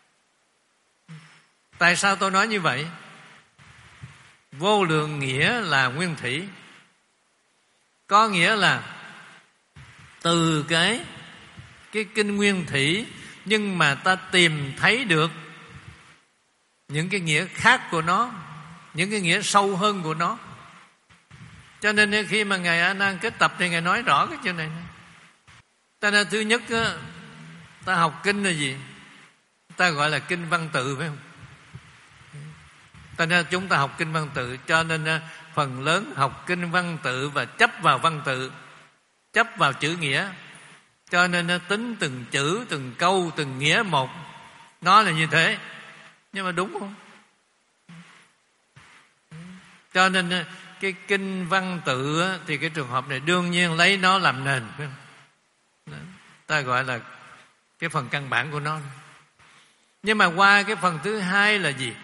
Tại sao tôi nói như vậy? Vô Lượng Nghĩa là Nguyên Thủy, có nghĩa là từ cái cái kinh Nguyên Thủy, nhưng mà ta tìm thấy được những cái nghĩa khác của nó, những cái nghĩa sâu hơn của nó. Cho nên khi mà Ngài A Nan kết tập thì Ngài nói rõ cái chuyện này. Ta nên thứ nhất ta học kinh là gì? Ta gọi là kinh văn tự, phải không? Ta nên chúng ta học kinh văn tự, cho nên phần lớn học kinh văn tự và chấp vào văn tự, chấp vào chữ nghĩa. Cho nên nó tính từng chữ, từng câu, từng nghĩa một. Nó là như thế. Nhưng mà đúng không? Cho nên cái kinh văn tự thì cái trường hợp này đương nhiên lấy nó làm nền, phải không? Ta gọi là cái phần căn bản của nó. Nhưng mà qua cái phần thứ hai là gì?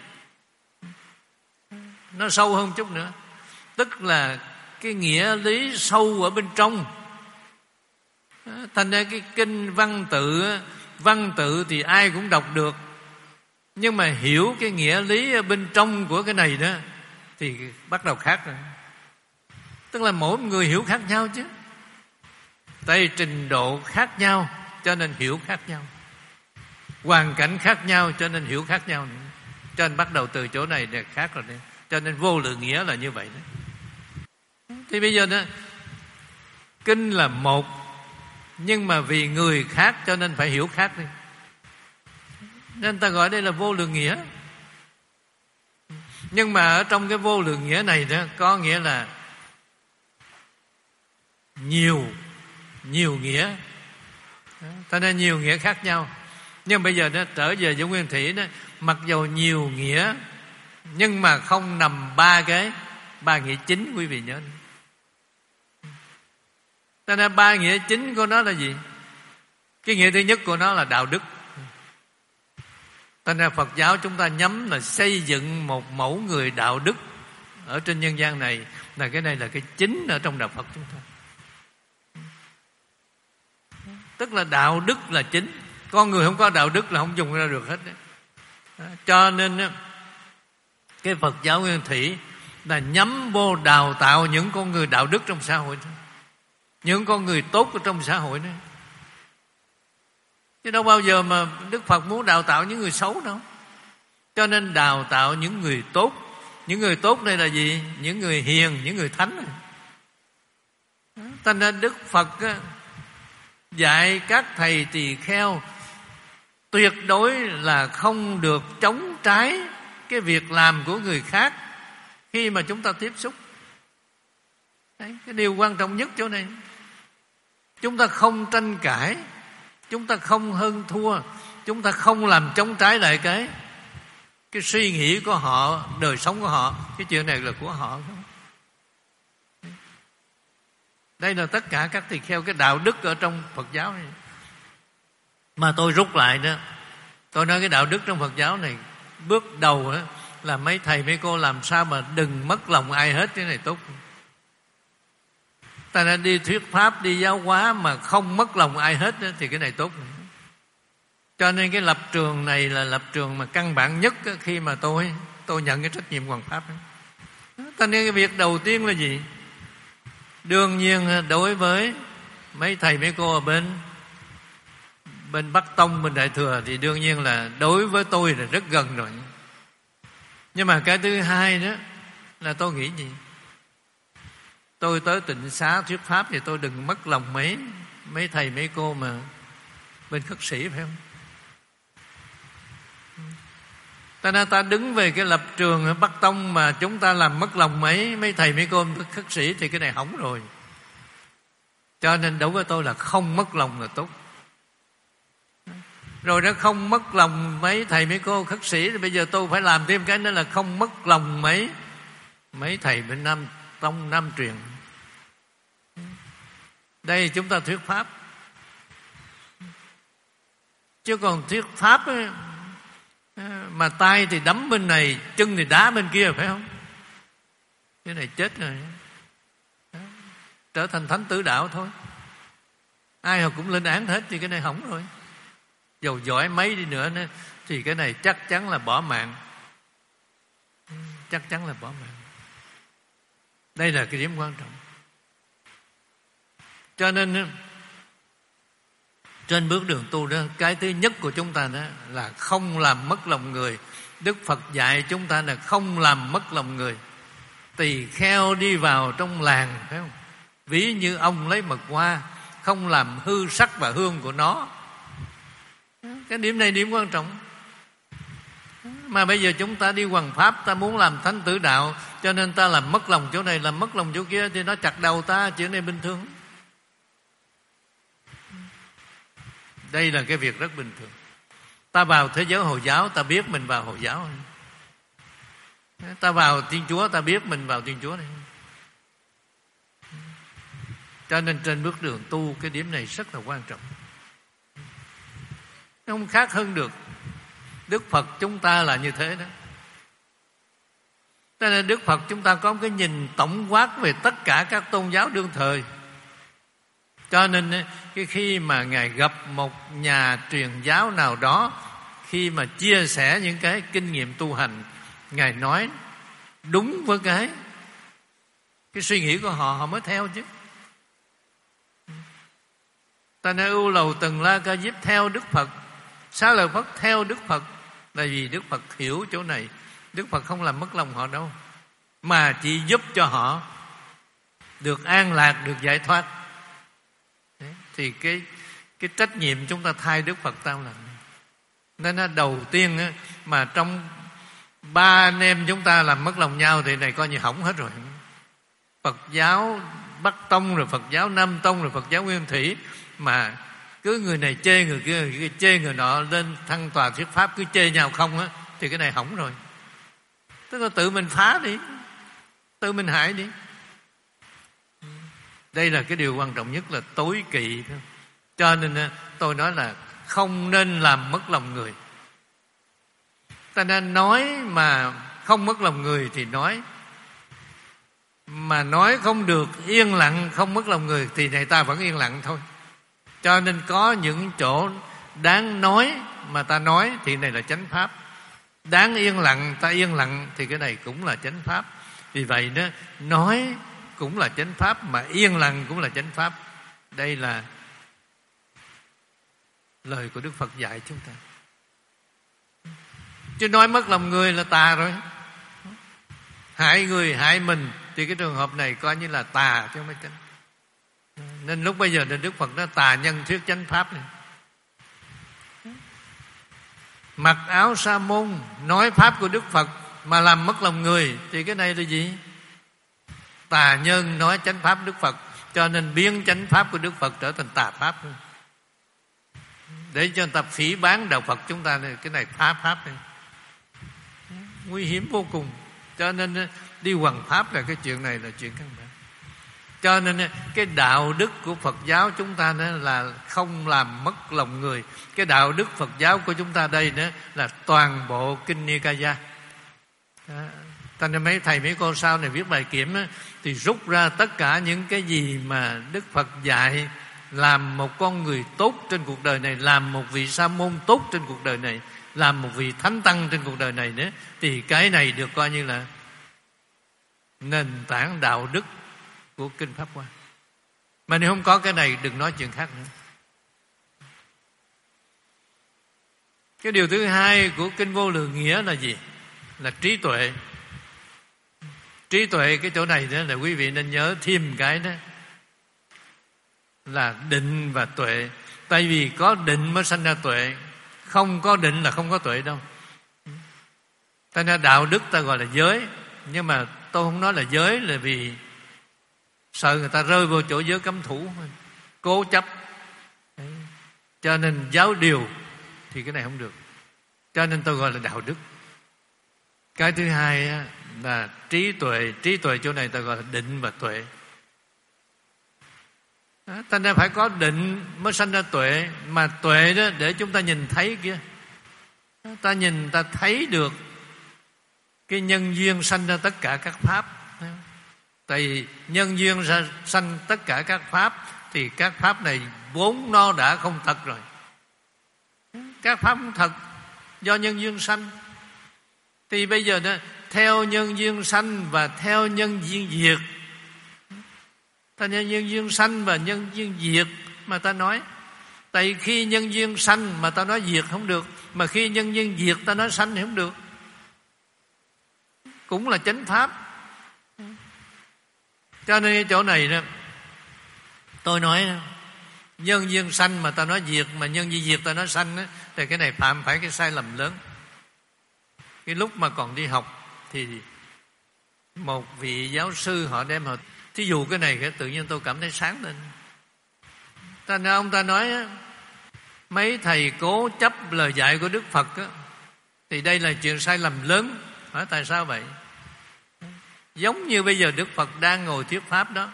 Nó sâu hơn chút nữa. Tức là cái nghĩa lý sâu ở bên trong. Thành ra cái kinh văn tự, văn tự thì ai cũng đọc được, nhưng mà hiểu cái nghĩa lý ở bên trong của cái này đó thì bắt đầu khác rồi. Tức là mỗi người hiểu khác nhau chứ. Tại trình độ khác nhau cho nên hiểu khác nhau, hoàn cảnh khác nhau cho nên hiểu khác nhau nữa. Cho nên bắt đầu từ chỗ này để khác rồi đấy. Cho nên vô lượng nghĩa là như vậy đấy. Thì bây giờ đó, kinh là một, nhưng mà vì người khác cho nên phải hiểu khác đi. Nên ta gọi đây là vô lượng nghĩa. Nhưng mà ở trong cái vô lượng nghĩa này đó, có nghĩa là nhiều nhiều nghĩa. Ta nên nhiều nghĩa khác nhau. Nhưng bây giờ nó trở về với nguyên thủy đó, mặc dù nhiều nghĩa nhưng mà không nằm ba cái ba nghĩa chính, quý vị nhớ. Ta nên ba nghĩa chính của nó là gì? Cái nghĩa thứ nhất của nó là đạo đức. Ta nên Phật giáo chúng ta nhắm là xây dựng một mẫu người đạo đức ở trên nhân gian này, là cái này là cái chính ở trong đạo Phật chúng ta. Tức là đạo đức là chính. Con người không có đạo đức là không dùng ra được hết đấy. Cho nên cái Phật giáo nguyên thủy là nhắm vô đào tạo những con người đạo đức trong xã hội, những con người tốt ở trong xã hội này. Chứ đâu bao giờ mà Đức Phật muốn đào tạo những người xấu đâu. Cho nên đào tạo những người tốt. Những người tốt đây là gì? Những người hiền, những người thánh. Cho nên Đức Phật dạy các thầy tỳ kheo tuyệt đối là không được chống trái cái việc làm của người khác khi mà chúng ta tiếp xúc. Đấy, cái điều quan trọng nhất chỗ này. Chúng ta không tranh cãi, chúng ta không hơn thua, chúng ta không làm chống trái lại cái cái suy nghĩ của họ, đời sống của họ. Cái chuyện này là của họ. Đây là tất cả các tỳ kheo, cái đạo đức ở trong Phật giáo này. Mà tôi rút lại đó, tôi nói cái đạo đức trong Phật giáo này, bước đầu đó, là mấy thầy mấy cô làm sao mà đừng mất lòng ai hết. Cái này tốt. Ta đã đi thuyết pháp, đi giáo hóa mà không mất lòng ai hết đó, thì cái này tốt. Cho nên cái lập trường này là lập trường mà căn bản nhất khi mà tôi tôi nhận cái trách nhiệm hoàn pháp. Cho nên cái việc đầu tiên là gì? Đương nhiên đối với mấy thầy mấy cô ở bên bên Bắc Tông, bên Đại Thừa thì đương nhiên là đối với tôi là rất gần rồi. Nhưng mà cái thứ hai đó là tôi nghĩ gì? Tôi tới Tịnh Xá thuyết pháp thì tôi đừng mất lòng mấy mấy thầy mấy cô mà bên khất sĩ, phải không? Ta nên ta đứng về cái lập trường ở Bắc Tông mà chúng ta làm mất lòng mấy mấy thầy mấy cô khất sĩ thì cái này hỏng rồi. Cho nên đối với tôi là không mất lòng là tốt. Rồi nó không mất lòng mấy thầy mấy cô khất sĩ thì bây giờ tôi phải làm thêm cái nữa là không mất lòng mấy mấy thầy bên Nam Tông Nam truyền. Đây chúng ta thuyết pháp. Chứ còn thuyết pháp ấy, mà tay thì đấm bên này, chân thì đá bên kia, phải không? Cái này chết rồi. Trở thành thánh tử đạo thôi. Ai họ cũng lên án hết thì cái này hỏng rồi. Dầu giỏi mấy đi nữa thì cái này chắc chắn là bỏ mạng. Chắc chắn là bỏ mạng. Đây là cái điểm quan trọng. Cho nên trên bước đường tu đó, cái thứ nhất của chúng ta đó là không làm mất lòng người. Đức Phật dạy chúng ta là không làm mất lòng người. Tỳ kheo đi vào trong làng, phải không? Ví như ông lấy mật hoa, không làm hư sắc và hương của nó. Cái điểm này điểm quan trọng. Mà bây giờ chúng ta đi hoằng pháp, ta muốn làm thánh tử đạo, cho nên ta làm mất lòng chỗ này, làm mất lòng chỗ kia, thì nó chặt đầu ta. Chuyện này bình thường. Đây là cái việc rất bình thường. Ta vào thế giới Hồi giáo, ta biết mình vào Hồi giáo. Ta vào Thiên Chúa, ta biết mình vào Thiên Chúa này. Cho nên trên bước đường tu, cái điểm này rất là quan trọng. Không khác hơn được. Đức Phật chúng ta là như thế đó. Cho nên Đức Phật chúng ta có một cái nhìn tổng quát về tất cả các tôn giáo đương thời. Cho nên cái khi mà Ngài gặp một nhà truyền giáo nào đó, khi mà chia sẻ những cái kinh nghiệm tu hành, Ngài nói đúng với cái cái suy nghĩ của họ, họ mới theo chứ. Ta nói ưu lầu Tần La Ca Diếp theo Đức Phật, Xá Lợi Phất theo Đức Phật. Là vì Đức Phật hiểu chỗ này, Đức Phật không làm mất lòng họ đâu, mà chỉ giúp cho họ được an lạc, được giải thoát. Đấy, thì cái cái trách nhiệm chúng ta thay Đức Phật tao làm. Nên nó đầu tiên á, mà trong ba anh em chúng ta làm mất lòng nhau thì này coi như hỏng hết rồi. Phật giáo Bắc Tông, rồi Phật giáo Nam Tông, rồi Phật giáo Nguyên Thủy, mà cứ người này chê người kia, người kia chê người nọ, lên thăng tòa thuyết pháp cứ chê nhau không á, thì cái này hỏng rồi. Tức là tự mình phá đi, tự mình hại đi. Đây là cái điều quan trọng nhất, là tối kỵ. Cho nên tôi nói là không nên làm mất lòng người. Ta nên nói mà không mất lòng người thì nói, mà nói không được, yên lặng không mất lòng người thì này ta vẫn yên lặng thôi. Cho nên có những chỗ đáng nói mà ta nói thì này là chánh pháp. Đáng yên lặng ta yên lặng thì cái này cũng là chánh pháp. Vì vậy đó, nói cũng là chánh pháp, mà yên lặng cũng là chánh pháp. Đây là lời của Đức Phật dạy chúng ta. Chứ nói mất lòng người là tà rồi. Hại người hại mình thì cái trường hợp này coi như là tà chứ không phải chánh. Nên lúc bây giờ nên Đức Phật nói tà nhân thuyết chánh pháp này. Mặc áo sa môn nói pháp của Đức Phật mà làm mất lòng người thì cái này là gì? Tà nhân nói chánh pháp Đức Phật, cho nên biến chánh pháp của Đức Phật trở thành tà pháp. Để cho người ta phỉ báng đạo Phật chúng ta này, cái này phá pháp này. Nguy hiểm vô cùng. Cho nên đi hoằng pháp là cái chuyện này là chuyện căn bản. Cho nên cái đạo đức của Phật giáo chúng ta nữa là không làm mất lòng người. Cái đạo đức Phật giáo của chúng ta đây nữa là toàn bộ Kinh Nikaya. Ta nên mấy thầy mấy cô sau này viết bài kiểm á, thì rút ra tất cả những cái gì mà Đức Phật dạy làm một con người tốt trên cuộc đời này, làm một vị sa môn tốt trên cuộc đời này, làm một vị thánh tăng trên cuộc đời này nữa, thì cái này được coi như là nền tảng đạo đức của Kinh Pháp Hoa. Mà nếu không có cái này đừng nói chuyện khác nữa. Cái điều thứ hai của Kinh Vô Lượng Nghĩa là gì? Là trí tuệ. Trí tuệ cái chỗ này đó là quý vị nên nhớ thêm cái đó là định và tuệ. Tại vì có định mới sanh ra tuệ, không có định là không có tuệ đâu. Ta nên đạo đức ta gọi là giới, nhưng mà tôi không nói là giới là vì sợ người ta rơi vô chỗ giới cấm thủ, cố chấp. Cho nên giáo điều thì cái này không được. Cho nên tôi gọi là đạo đức. Cái thứ hai là trí tuệ. Trí tuệ chỗ này ta gọi là định và tuệ. Ta nên phải có định mới sanh ra tuệ. Mà tuệ đó để chúng ta nhìn thấy kia, ta nhìn ta thấy được cái nhân duyên sanh ra tất cả các pháp. Tại vì nhân duyên ra sanh tất cả các pháp thì các pháp này vốn nó đã không thật rồi. Các pháp không thật do nhân duyên sanh. Thì bây giờ đó, theo nhân duyên sanh và theo nhân duyên diệt. Ta nhân nhân duyên sanh và nhân duyên diệt mà ta nói. Tại khi nhân duyên sanh mà ta nói diệt không được, mà khi nhân duyên diệt ta nói sanh thì không được. Cũng là chánh pháp. Cho nên cái chỗ này đó, tôi nói nhân duyên sanh mà ta nói diệt, mà nhân duyên diệt ta nói sanh đó, thì cái này phạm phải cái sai lầm lớn. Cái lúc mà còn đi học thì một vị giáo sư họ đem họ thí dụ cái này, cái tự nhiên tôi cảm thấy sáng lên. Ta nói, ông ta nói mấy thầy cố chấp lời dạy của Đức Phật á, thì đây là chuyện sai lầm lớn. Hỏi tại sao vậy? Giống như bây giờ Đức Phật đang ngồi thuyết pháp đó,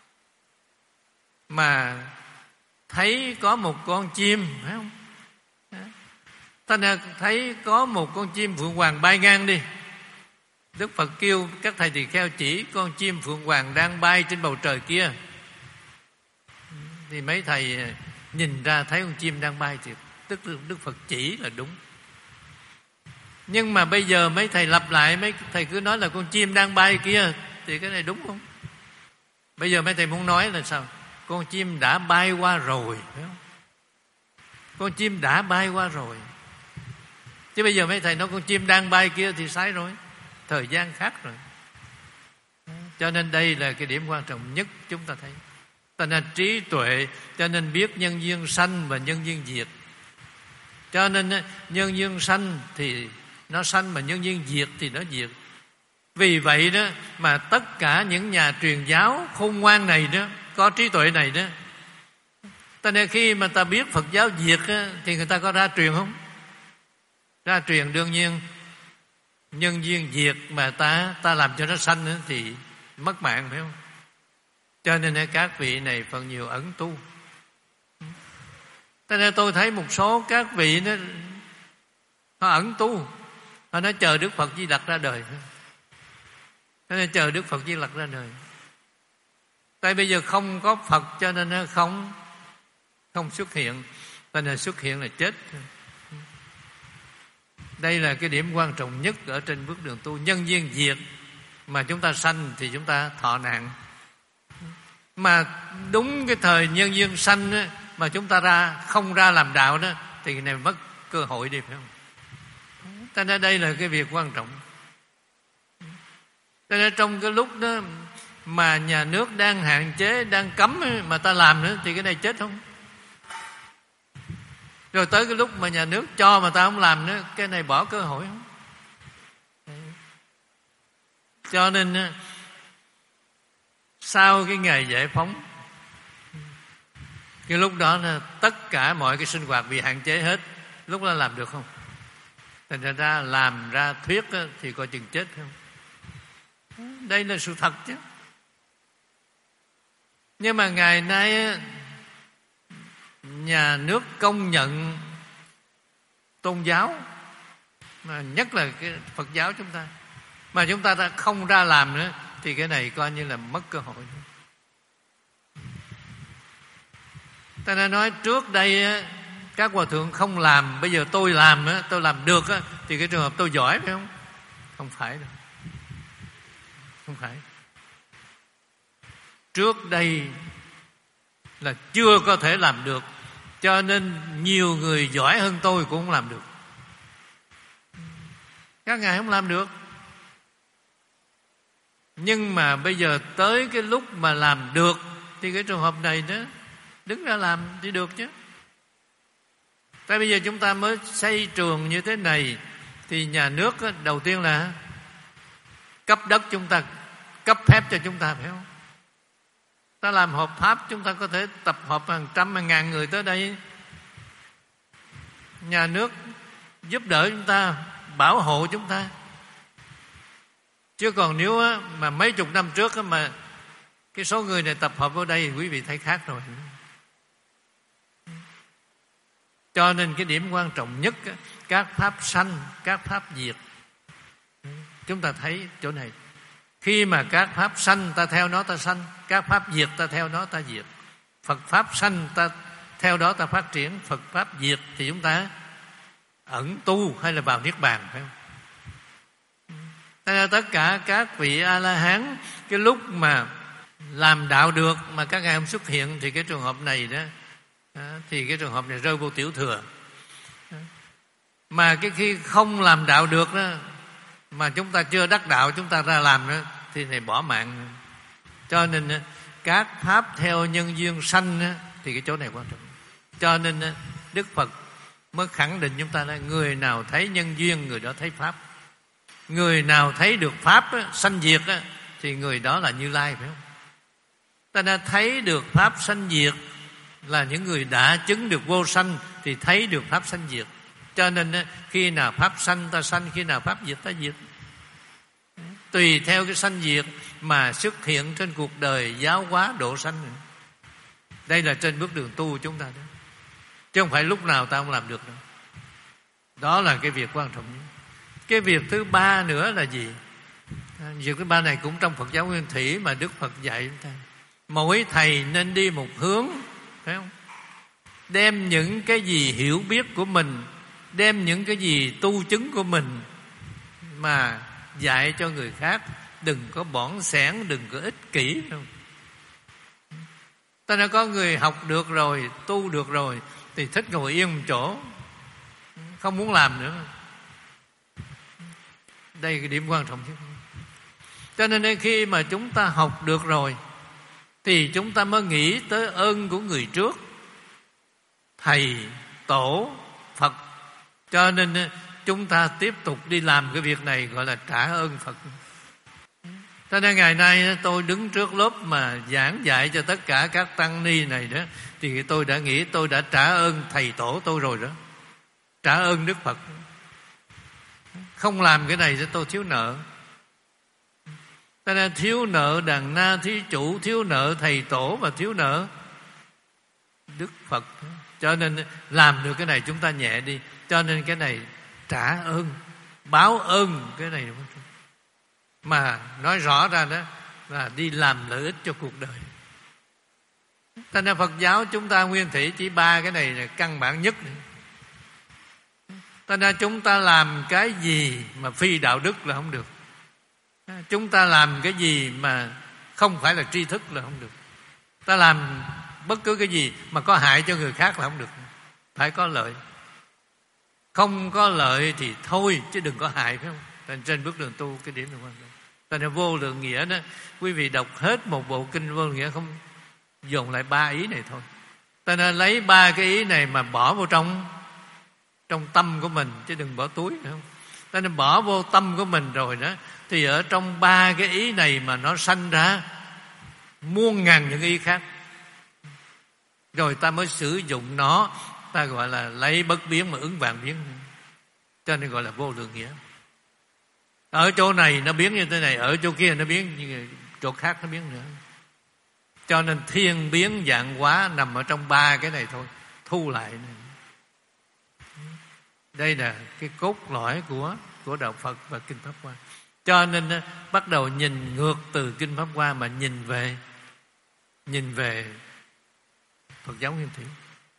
mà thấy có một con chim, phải không? Ta nên thấy có một con chim phượng hoàng bay ngang đi. Đức Phật kêu các thầy tỳ kheo chỉ con chim phượng hoàng đang bay trên bầu trời kia. Thì mấy thầy nhìn ra thấy con chim đang bay thì tức là Đức Phật chỉ là đúng. Nhưng mà bây giờ mấy thầy lặp lại, mấy thầy cứ nói là con chim đang bay kia, thì cái này đúng không? Bây giờ mấy thầy muốn nói là sao? Con chim đã bay qua rồi, phải không? Con chim đã bay qua rồi. Chứ bây giờ mấy thầy nói con chim đang bay kia thì sai rồi. Thời gian khác rồi. Cho nên đây là cái điểm quan trọng nhất chúng ta thấy. Ta nên trí tuệ, cho nên biết nhân duyên sanh và nhân duyên diệt. Cho nên nhân duyên sanh thì nó sanh, mà nhân duyên diệt thì nó diệt. Vì vậy đó mà tất cả những nhà truyền giáo khôn ngoan này đó, có trí tuệ này đó, cho nên khi mà ta biết Phật giáo diệt đó, thì người ta có ra truyền không? Ra truyền đương nhiên. Nhân duyên diệt mà ta ta làm cho nó sanh đó, thì mất mạng, phải không? Cho nên các vị này phần nhiều ẩn tu. Cho nên tôi thấy một số các vị đó, họ ẩn tu, họ nói chờ Đức Phật Di Lặc ra đời thôi. Cho nên chờ Đức Phật Di Lặc ra đời. Tại bây giờ không có Phật cho nên nó không không xuất hiện. Cho nên xuất hiện là chết. Đây là cái điểm quan trọng nhất ở trên bước đường tu. Nhân duyên diệt mà chúng ta sanh thì chúng ta thọ nạn. Mà đúng cái thời nhân duyên sanh á, mà chúng ta ra không ra làm đạo đó, thì cái này mất cơ hội đi, phải không? Cho nên đây là cái việc quan trọng. Cho nên trong cái lúc đó mà nhà nước đang hạn chế, đang cấm mà ta làm nữa, thì cái này chết không? Rồi tới cái lúc mà nhà nước cho mà ta không làm nữa, cái này bỏ cơ hội không? Cho nên sau cái ngày giải phóng, cái lúc đó là tất cả mọi cái sinh hoạt bị hạn chế hết. Lúc đó làm được không? Thành ra làm ra thuyết thì coi chừng chết không? Đây là sự thật chứ. Nhưng mà ngày nay nhà nước công nhận tôn giáo, mà nhất là cái Phật giáo chúng ta, mà chúng ta đã không ra làm nữa, thì cái này coi như là mất cơ hội. Ta đã nói trước đây các hòa thượng không làm, bây giờ tôi làm, tôi làm được, thì cái trường hợp tôi giỏi, phải không? Không phải đâu. Không phải. Trước đây là chưa có thể làm được, cho nên nhiều người giỏi hơn tôi cũng không làm được. Các ngài không làm được. Nhưng mà bây giờ tới cái lúc mà làm được, thì cái trường hợp này đó đứng ra làm thì được chứ. Tại bây giờ chúng ta mới xây trường như thế này, thì nhà nước đầu tiên là cấp đất chúng ta, cấp phép cho chúng ta, phải không? Ta làm họp pháp, chúng ta có thể tập hợp hàng trăm hàng ngàn người tới đây. Nhà nước giúp đỡ chúng ta, bảo hộ chúng ta. Chứ còn nếu mà mấy chục năm trước mà cái số người này tập hợp ở đây, quý vị thấy khác rồi. Cho nên cái điểm quan trọng nhất, các pháp sanh, các pháp diệt. Chúng ta thấy chỗ này. Khi mà các pháp sanh ta theo nó ta sanh, các pháp diệt ta theo nó ta diệt. Phật pháp sanh ta theo đó ta phát triển, Phật pháp diệt thì chúng ta ẩn tu hay là vào niết bàn, phải không? Nên là tất cả các vị A-la-hán, cái lúc mà làm đạo được mà các ngài không xuất hiện, thì cái trường hợp này đó, thì cái trường hợp này rơi vô tiểu thừa. Mà cái khi không làm đạo được đó, mà chúng ta chưa đắc đạo, chúng ta ra làm đó, thì này bỏ mạng. Cho nên các pháp theo nhân duyên sanh thì cái chỗ này quan trọng. Cho nên Đức Phật mới khẳng định chúng ta là người nào thấy nhân duyên, người đó thấy pháp. Người nào thấy được pháp sanh diệt thì người đó là Như Lai, phải không? Ta đã thấy được pháp sanh diệt là những người đã chứng được vô sanh, thì thấy được pháp sanh diệt. Cho nên khi nào pháp sanh ta sanh, khi nào pháp diệt ta diệt. Tùy theo cái sanh diệt mà xuất hiện trên cuộc đời giáo hóa độ sanh. Đây là trên bước đường tu chúng ta đó. Chứ không phải lúc nào ta không làm được đâu. Đó là cái việc quan trọng nhất. Cái việc thứ ba nữa là gì? Việc thứ ba này cũng trong Phật giáo Nguyên Thủy mà Đức Phật dạy chúng ta. Mỗi thầy nên đi một hướng, phải không? Đem những cái gì hiểu biết của mình, đem những cái gì tu chứng của mình mà dạy cho người khác. Đừng có bỏn sẻn, đừng có ích kỷ, phải không? Ta đã có người học được rồi, tu được rồi, thì thích ngồi yên một chỗ, không muốn làm nữa. Đây là cái điểm quan trọng nhất. Cho nên khi mà chúng ta học được rồi thì chúng ta mới nghĩ tới ơn của người trước, thầy, tổ, Phật. Cho nên chúng ta tiếp tục đi làm cái việc này, gọi là trả ơn Phật. Cho nên ngày nay tôi đứng trước lớp mà giảng dạy cho tất cả các tăng ni này đó, thì tôi đã nghĩ tôi đã trả ơn thầy tổ tôi rồi đó, trả ơn Đức Phật. Không làm cái này thì tôi thiếu nợ. Cho nên thiếu nợ đàn na thí chủ, thiếu nợ thầy tổ và thiếu nợ Đức Phật. Cho nên làm được cái này chúng ta nhẹ đi. Cho nên cái này trả ơn, báo ơn cái này. Mà nói rõ ra đó là đi làm lợi ích cho cuộc đời. Cho nên Phật giáo chúng ta nguyên thủy chỉ ba cái này là căn bản nhất. Cho nên chúng ta làm cái gì mà phi đạo đức là không được. Chúng ta làm cái gì mà không phải là tri thức là không được. Ta làm bất cứ cái gì mà có hại cho người khác là không được. Phải có lợi. Không có lợi thì thôi, chứ đừng có hại, phải không? Trên, trên bước đường tu cái điểm này quan trọng. Cho nên vô lượng nghĩa đó, quý vị đọc hết một bộ kinh vô lượng nghĩa không dùng lại ba ý này thôi. Cho nên lấy ba cái ý này mà bỏ vào trong trong tâm của mình, chứ đừng bỏ túi, phải không? Cho nên bỏ vô tâm của mình rồi đó, thì ở trong ba cái ý này mà nó sanh ra muôn ngàn những ý khác. Rồi ta mới sử dụng nó, ta gọi là lấy bất biến mà ứng vạn biến. Cho nên gọi là vô lượng nghĩa. Ở chỗ này nó biến như thế này, ở chỗ kia nó biến như chỗ khác nó biến nữa. Cho nên thiên biến vạn hóa nằm ở trong ba cái này thôi. Thu lại này. Đây là cái cốt lõi của của đạo Phật và Kinh Pháp Hoa. Cho nên bắt đầu nhìn ngược từ Kinh Pháp Hoa mà nhìn về nhìn về Phật giáo Nguyên Thủy.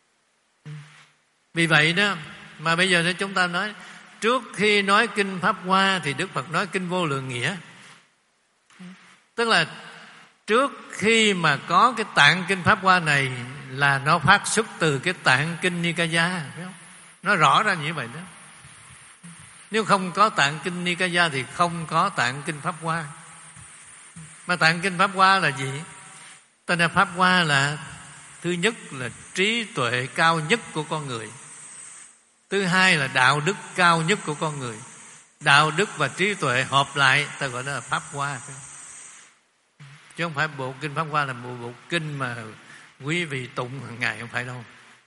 Vì vậy đó mà bây giờ đó chúng ta nói, trước khi nói Kinh Pháp Hoa thì Đức Phật nói Kinh Vô Lượng Nghĩa. Tức là trước khi mà có cái tạng Kinh Pháp Hoa này là nó phát xuất từ cái tạng Kinh Nikaya, phải không? Nó rõ ra như vậy đó. Nếu không có tạng Kinh Nikaya thì không có tạng Kinh Pháp Hoa. Mà tạng Kinh Pháp Hoa là gì? Tên là Pháp Hoa là thứ nhất là trí tuệ cao nhất của con người. Thứ hai là đạo đức cao nhất của con người. Đạo đức và trí tuệ hợp lại ta gọi đó là Pháp Hoa. Chứ không phải bộ Kinh Pháp Hoa là một bộ kinh mà quý vị tụng hàng ngày, không phải đâu.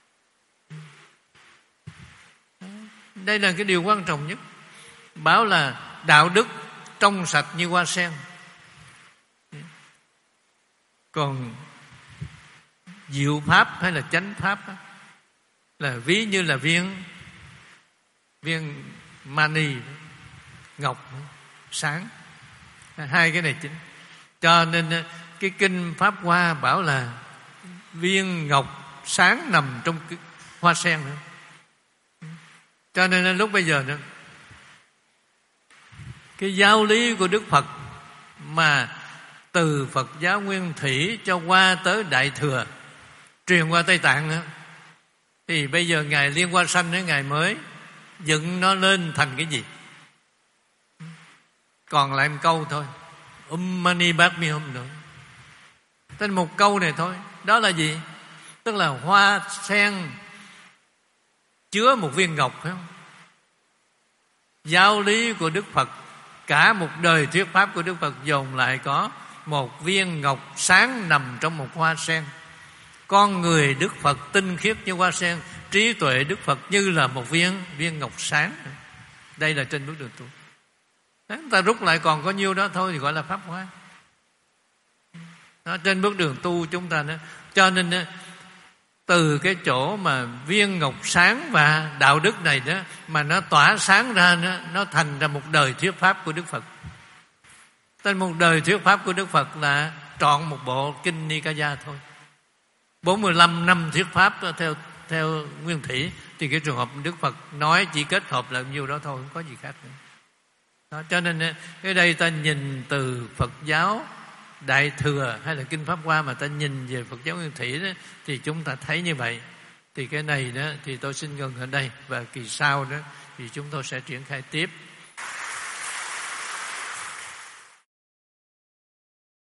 Đây là cái điều quan trọng nhất. Bảo là đạo đức trong sạch như hoa sen. Còn diệu pháp hay là chánh pháp là ví như là viên viên mani, ngọc sáng. Hai cái này chính. Cho nên cái Kinh Pháp Hoa bảo là viên ngọc sáng nằm trong cái hoa sen nữa. Cho nên lúc bây giờ nữa, cái giáo lý của Đức Phật mà từ Phật giáo Nguyên Thủy cho qua tới Đại Thừa, truyền qua Tây Tạng nữa, thì bây giờ Ngài Liên Hoa Sanh với Ngài mới dựng nó lên thành cái gì? Còn lại một câu thôi, Um Mani Padme Hum nữa. Tên một câu này thôi. Đó là gì? Tức là hoa sen chứa một viên ngọc, phải không? Giáo lý của Đức Phật, cả một đời thuyết pháp của Đức Phật dồn lại có một viên ngọc sáng nằm trong một hoa sen. Con người Đức Phật tinh khiết như hoa sen, trí tuệ Đức Phật như là một viên viên ngọc sáng. Đây là trên bước đường tu. Chúng ta rút lại còn có nhiêu đó thôi thì gọi là Pháp Hoa. Đó, trên bước đường tu chúng ta đó. Cho nên từ cái chỗ mà viên ngọc sáng và đạo đức này đó mà nó tỏa sáng ra đó, nó thành ra một đời thuyết pháp của Đức Phật. Tên một đời thuyết pháp của Đức Phật là trọn một bộ Kinh Nikaya thôi. bốn mươi lăm năm thuyết pháp theo theo Nguyên Thủy, thì cái trường hợp Đức Phật nói chỉ kết hợp là nhiêu đó thôi, không có gì khác nữa. Đó, cho nên cái đây ta nhìn từ Phật giáo Đại Thừa hay là Kinh Pháp Hoa mà ta nhìn về Phật giáo Nguyên Thủy đó, thì chúng ta thấy như vậy. Thì cái này đó thì tôi xin ngừng ở đây, và kỳ sau đó thì chúng tôi sẽ triển khai tiếp.